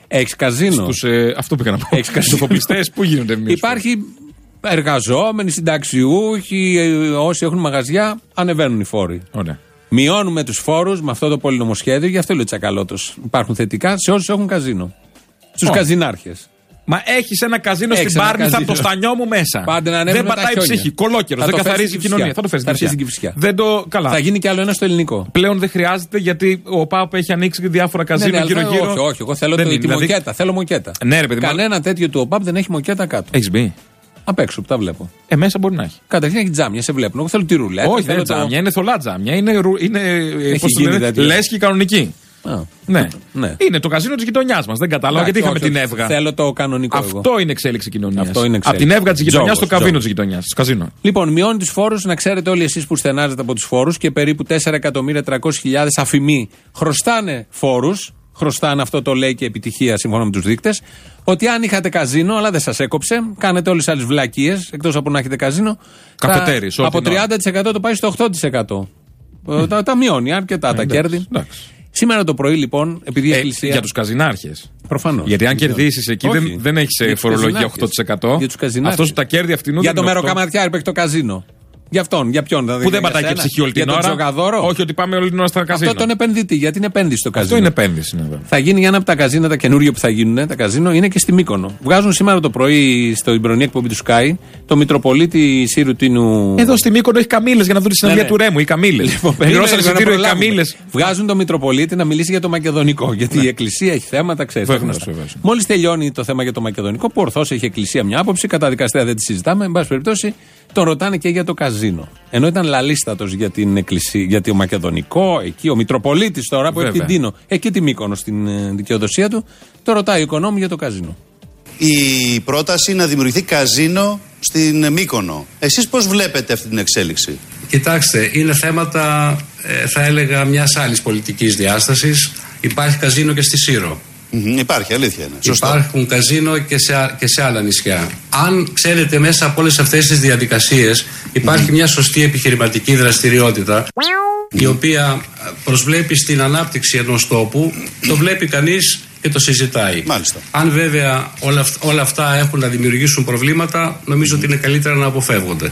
Έχεις καζίνο. Στους, ε, αυτό πήγα να πω. Στους εφοπλιστές, πού γίνονται εμείς. Υπάρχει εργαζόμενοι, συνταξιούχοι, όσοι έχουν μαγαζιά, ανεβαίνουν οι φόροι. Ωραία. Μειώνουμε τους φόρους με αυτό το πολυνομοσχέδιο, γι' αυτό λέει ο Τσακαλώτος. Υπάρχουν θετικά σε όσους έχουν καζίνο. Στους καζινάρχες. Μα έχεις ένα καζίνο έχεις στην Πάρνηθα από το στανιό μου μέσα. Πάντε να δεν πατάει ψυχή. Κολόκερος. Δεν καθαρίζει η κοινωνία. Θα το φέρεις στην Κηφισιά. Δεν το. Καλά. Θα γίνει κι άλλο ένα στο ελληνικό. Πλέον δεν χρειάζεται γιατί ο ΠΑΟΚ έχει ανοίξει διάφορα καζίνο γύρω-γύρω. Όχι, όχι. Εγώ θέλω τη μοκέτα. Θέλω μοκέτα. Κανένα τέτοιο του ΟΠΑΠ δεν έχει μοκέτα κάτω. Έχεις μπει. Απ' έξω που τα βλέπω. Ε, μέσα μπορεί να έχει. Καταρχήν έχει τζάμια, σε βλέπουν. Εγώ θέλω τη ρουλέτα. Όχι, δεν είναι τζάμια, είναι θολά τζάμια. Είναι, είναι λέσχη κανονική. Α, ναι. ναι. Είναι το καζίνο τη γειτονιά μα. Δεν κατάλαβα γιατί είχαμε όχι, την Εύγα. Θέλω το κανονικό. Αυτό εγώ. είναι εξέλιξη κοινωνία. Από την Εύγα τη γειτονιά στο καβίνο τη γειτονιά. Στο καζίνο. Λοιπόν, μειώνει του φόρου, να ξέρετε όλοι εσείς που στενάζετε από του φόρου και περίπου τέσσερα εκατομμύρια τριακόσιες χιλιάδες αφημοί χρωστάνε φόρου. Χρωστάνε, αυτό το λέει και επιτυχία σύμφωνα με τους δείκτες. Ότι αν είχατε καζίνο, αλλά δεν σας έκοψε, κάνετε όλες τις άλλες βλακίες, εκτός από να έχετε καζίνο. Καφετέρης, από τριάντα τοις εκατό το πάει στο οκτώ τοις εκατό. Mm. Τα, τα μειώνει αρκετά τα κέρδη. Σήμερα το πρωί λοιπόν, επειδή η ε, Εκκλησία. Για τους καζινάρχες. Προφανώς. Γιατί αν κερδίσεις εκεί δεν, δεν έχεις φορολογία οκτώ τοις εκατό. Για τους καζινάρχες. Αυτός τα κέρδη αυτινού. Για το μεροκαματιάρι που έχει το καζίνο. Για αυτόν, για ποιον δηλαδή. Που δεν πατάει και ψυχή όλη την ώρα. Όχι, ότι πάμε όλη την ώρα στα καζίνο. Αυτό τον επενδυτή, γιατί είναι επένδυση στο καζίνο. Αυτό είναι επένδυση, ναι, θα γίνει για ένα από τα καζίνα, τα καινούργια που θα γίνουν, τα καζίνο, είναι και στη Μύκονο. Βγάζουν σήμερα το πρωί στην πρωινή εκπομπή του Sky το Μητροπολίτη Σύρου Τίνου. Εδώ στη Μύκονο έχει καμήλες για να δουν τη συναυλία ναι, ναι. του Ρέμου. Οι καμήλες. Λοιπόν, πληρώσαν εισιτήριο οι καμήλες. Βγάζουν το Μητροπολίτη να μιλήσει για το Μακεδονικό. Γιατί ναι. η Εκκλησία έχει θέματα, ξέρετε. Μόλις τελειώνει το θέμα για το Μακεδονικό, που ορθώς έχει Εκκλησία μια άποψη, κατά δικαστέα δεν τη συζητάμε, εν πάση περιπτώσει. Τον ρωτάνε και για το καζίνο. Ενώ ήταν λαλίστατος για την Εκκλησία, για το Μακεδονικό, εκεί ο Μητροπολίτης τώρα που έχει την Τίνο, εκεί τη Μύκονο στην ε, δικαιοδοσία του, το ρωτάει ο οικονόμου για το καζίνο. Η πρόταση να δημιουργηθεί καζίνο στην Μύκονο. Εσείς πώς βλέπετε αυτή την εξέλιξη? Κοιτάξτε, είναι θέματα, ε, θα έλεγα, μιας άλλης πολιτικής διάστασης. Υπάρχει καζίνο και στη Σύρο. Mm-hmm, υπάρχει, αλήθεια είναι. Σωστό. Υπάρχουν καζίνο και σε, και σε άλλα νησιά. Αν ξέρετε, μέσα από όλες αυτές τις διαδικασίες υπάρχει mm-hmm. μια σωστή επιχειρηματική δραστηριότητα mm-hmm. η οποία προσβλέπει στην ανάπτυξη ενός τόπου, το βλέπει κανείς και το συζητάει. Μάλιστα. Αν βέβαια όλα, όλα αυτά έχουν να δημιουργήσουν προβλήματα, νομίζω mm-hmm. ότι είναι καλύτερα να αποφεύγονται.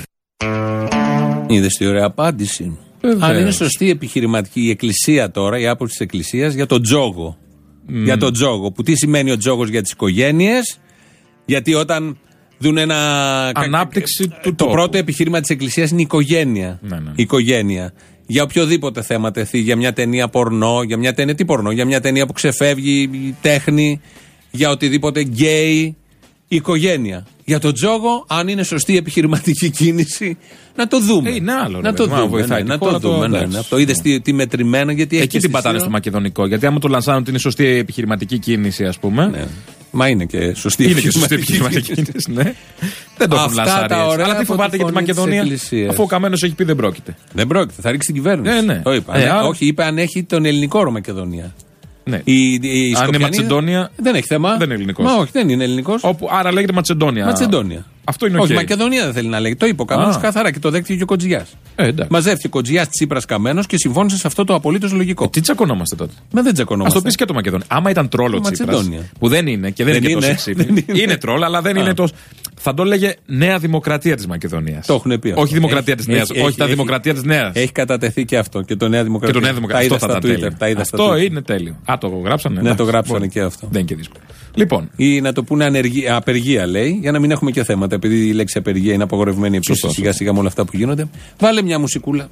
Είδες τι ωραία απάντηση. Βέβαια. Αν είναι σωστή επιχειρηματική η Εκκλησία τώρα, η άποψη της Εκκλησίας για τον τζόγο. Mm. Για τον τζόγο. Που τι σημαίνει ο τζόγος για τις οικογένειες, γιατί όταν δουν ένα. Ανάπτυξη κα... του Το πρώτο επιχείρημα της Εκκλησίας είναι η οικογένεια. Ναι, ναι. Η οικογένεια. Για οποιοδήποτε θέμα τεθεί, για μια ταινία πορνό, για μια ταινία. Τι πορνό, για μια ταινία που ξεφεύγει η τέχνη, για οτιδήποτε γκέι. Η οικογένεια. Για τον τζόγο, αν είναι σωστή η επιχειρηματική κίνηση, να το δούμε. Ε, είναι άλλο, να, το δούμε, ναι, να το δούμε. Ναι, ναι. Αυτό είδες τι, τι μετρημένα, γιατί εκεί την πατάνε στο μακεδονικό. Γιατί άμα το λανσάνουν ότι είναι σωστή επιχειρηματική κίνηση, ας πούμε. Ναι. Μα είναι και σωστή είναι επιχειρηματική, και σωστή επιχειρηματική κίνηση. Ναι. Δεν το έχουν λανσάρει. Αλλά τι φοβάται για τη Μακεδονία, αφού ο Καμένος έχει πει δεν πρόκειται. Δεν πρόκειται, θα ρίξει την κυβέρνηση. Ναι, ναι. Το είπα. Ε, όχι, είπε αν έχει τον ελληνικό όρο Μακεδονία. Ναι. Η, η αν είναι Ματσεντόνια. Δεν έχει θέμα. Δεν είναι ελληνικός. Μα όχι, δεν είναι ελληνικός. Όπου, άρα λέγεται Ματσεντόνια. Ματσεντόνια. Αυτό είναι όχι, okay. Μακεδονία δεν θέλει να λέγεται. Το είπε ο Καμένος καθαρά και το δέχτηκε και ο Κοτζιάς. Ε, μαζεύτηκε ο Κοτζιάς, Τσίπρας, Καμένος και συμφώνησε σε αυτό το απολύτως λογικό. Ε, τι τσακωνόμαστε τότε. Μα δεν τσακωνόμαστε. Α το πει και το Μακεδονία. Άμα ήταν τρόλο Τσίπρας. Που δεν είναι και δεν, δεν είναι και τόσο ξύπνη. Είναι τρόλο, αλλά δεν είναι τόσο. Θα το λέγε Νέα Δημοκρατία της Μακεδονίας. Το έχουν πει. Όχι Δημοκρατία της Νέας. Όχι τα Δημοκρατία της Νέας. Έχει κατατεθεί και αυτό. Και το Νέα Δημοκρατία. Και το Νέα Δημοκρατία. Αυτό θα ήταν τέλειο. Αυτό είναι τέλειο. Α, το γράψανε. Ναι, το γράψανε και αυτό. Δεν είναι και δύσκολο. Λοιπόν. Ή να το πούνε ανεργία, απεργία λέει, για να μην έχουμε και θέματα. Επειδή η λέξη απεργία είναι απαγορευμένη επίσης σιγά σιγά με όλα αυτά που γίνονται. Βάλε μια μουσικούλα.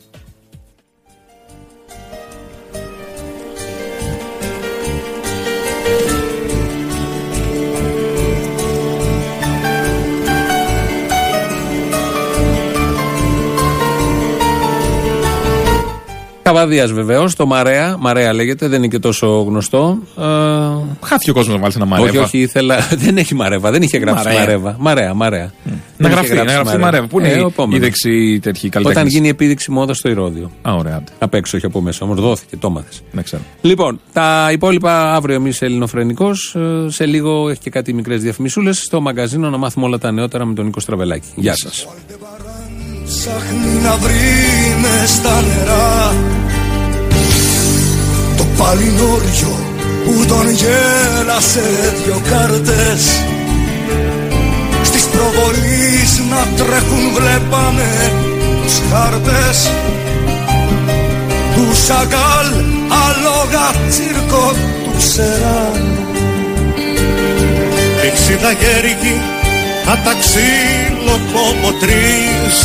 Καβαδίας βεβαίως, το Μαρέα. Μαρέα λέγεται, δεν είναι και τόσο γνωστό. Ε... Χάθηκε ο κόσμος να βάλει ένα Μαρέβα. Όχι, όχι, ήθελα. Δεν έχει Μαρέβα, δεν είχε γράψει Μαρέα. Μαρέβα. Μαρέα, Μαρέα. Mm. Να γραφτεί, να γραφτεί Μαρέβα. Πού είναι ε, η δεξί τέτοιοι καλλιτέχνες. Όταν γίνει η επίδειξη μόδα στο Ηρώδειο. Α, ωραία. Απ' έξω, όχι από μέσα. Όμως δόθηκε, το μάθες. Να ξέρω. Λοιπόν, τα υπόλοιπα αύριο εμείς Ελληνοφρενικός. Σε λίγο έχει και κάτι μικρές διαφημισούλες στο μαγκαζίνο να μάθουμε όλα τα νεότερα με τον Νίκο Στραβελάκη. Γεια σας. Ψάχνει να βρει μες στα νερά το παλινόριο που τον γέλασε δυο κάρτες. Στις προβολείς να τρέχουν βλέπαμε τους χάρτες του Σαγκάλ, αλόγα τσίρκο του Σεράν. Εξήντα γέρικοι κατά ξύλο κομμωτρείς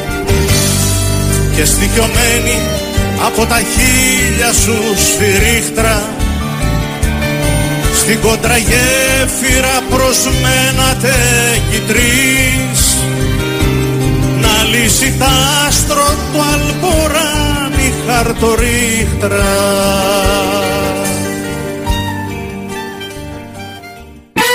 και στοιχειωμένοι από τα χείλια σου σφυρίχτρα στην κόντρα γέφυρα προσμένατε κι τρεις να λύσει τ' άστρο του Αλμποράν η χαρτορίχτρα.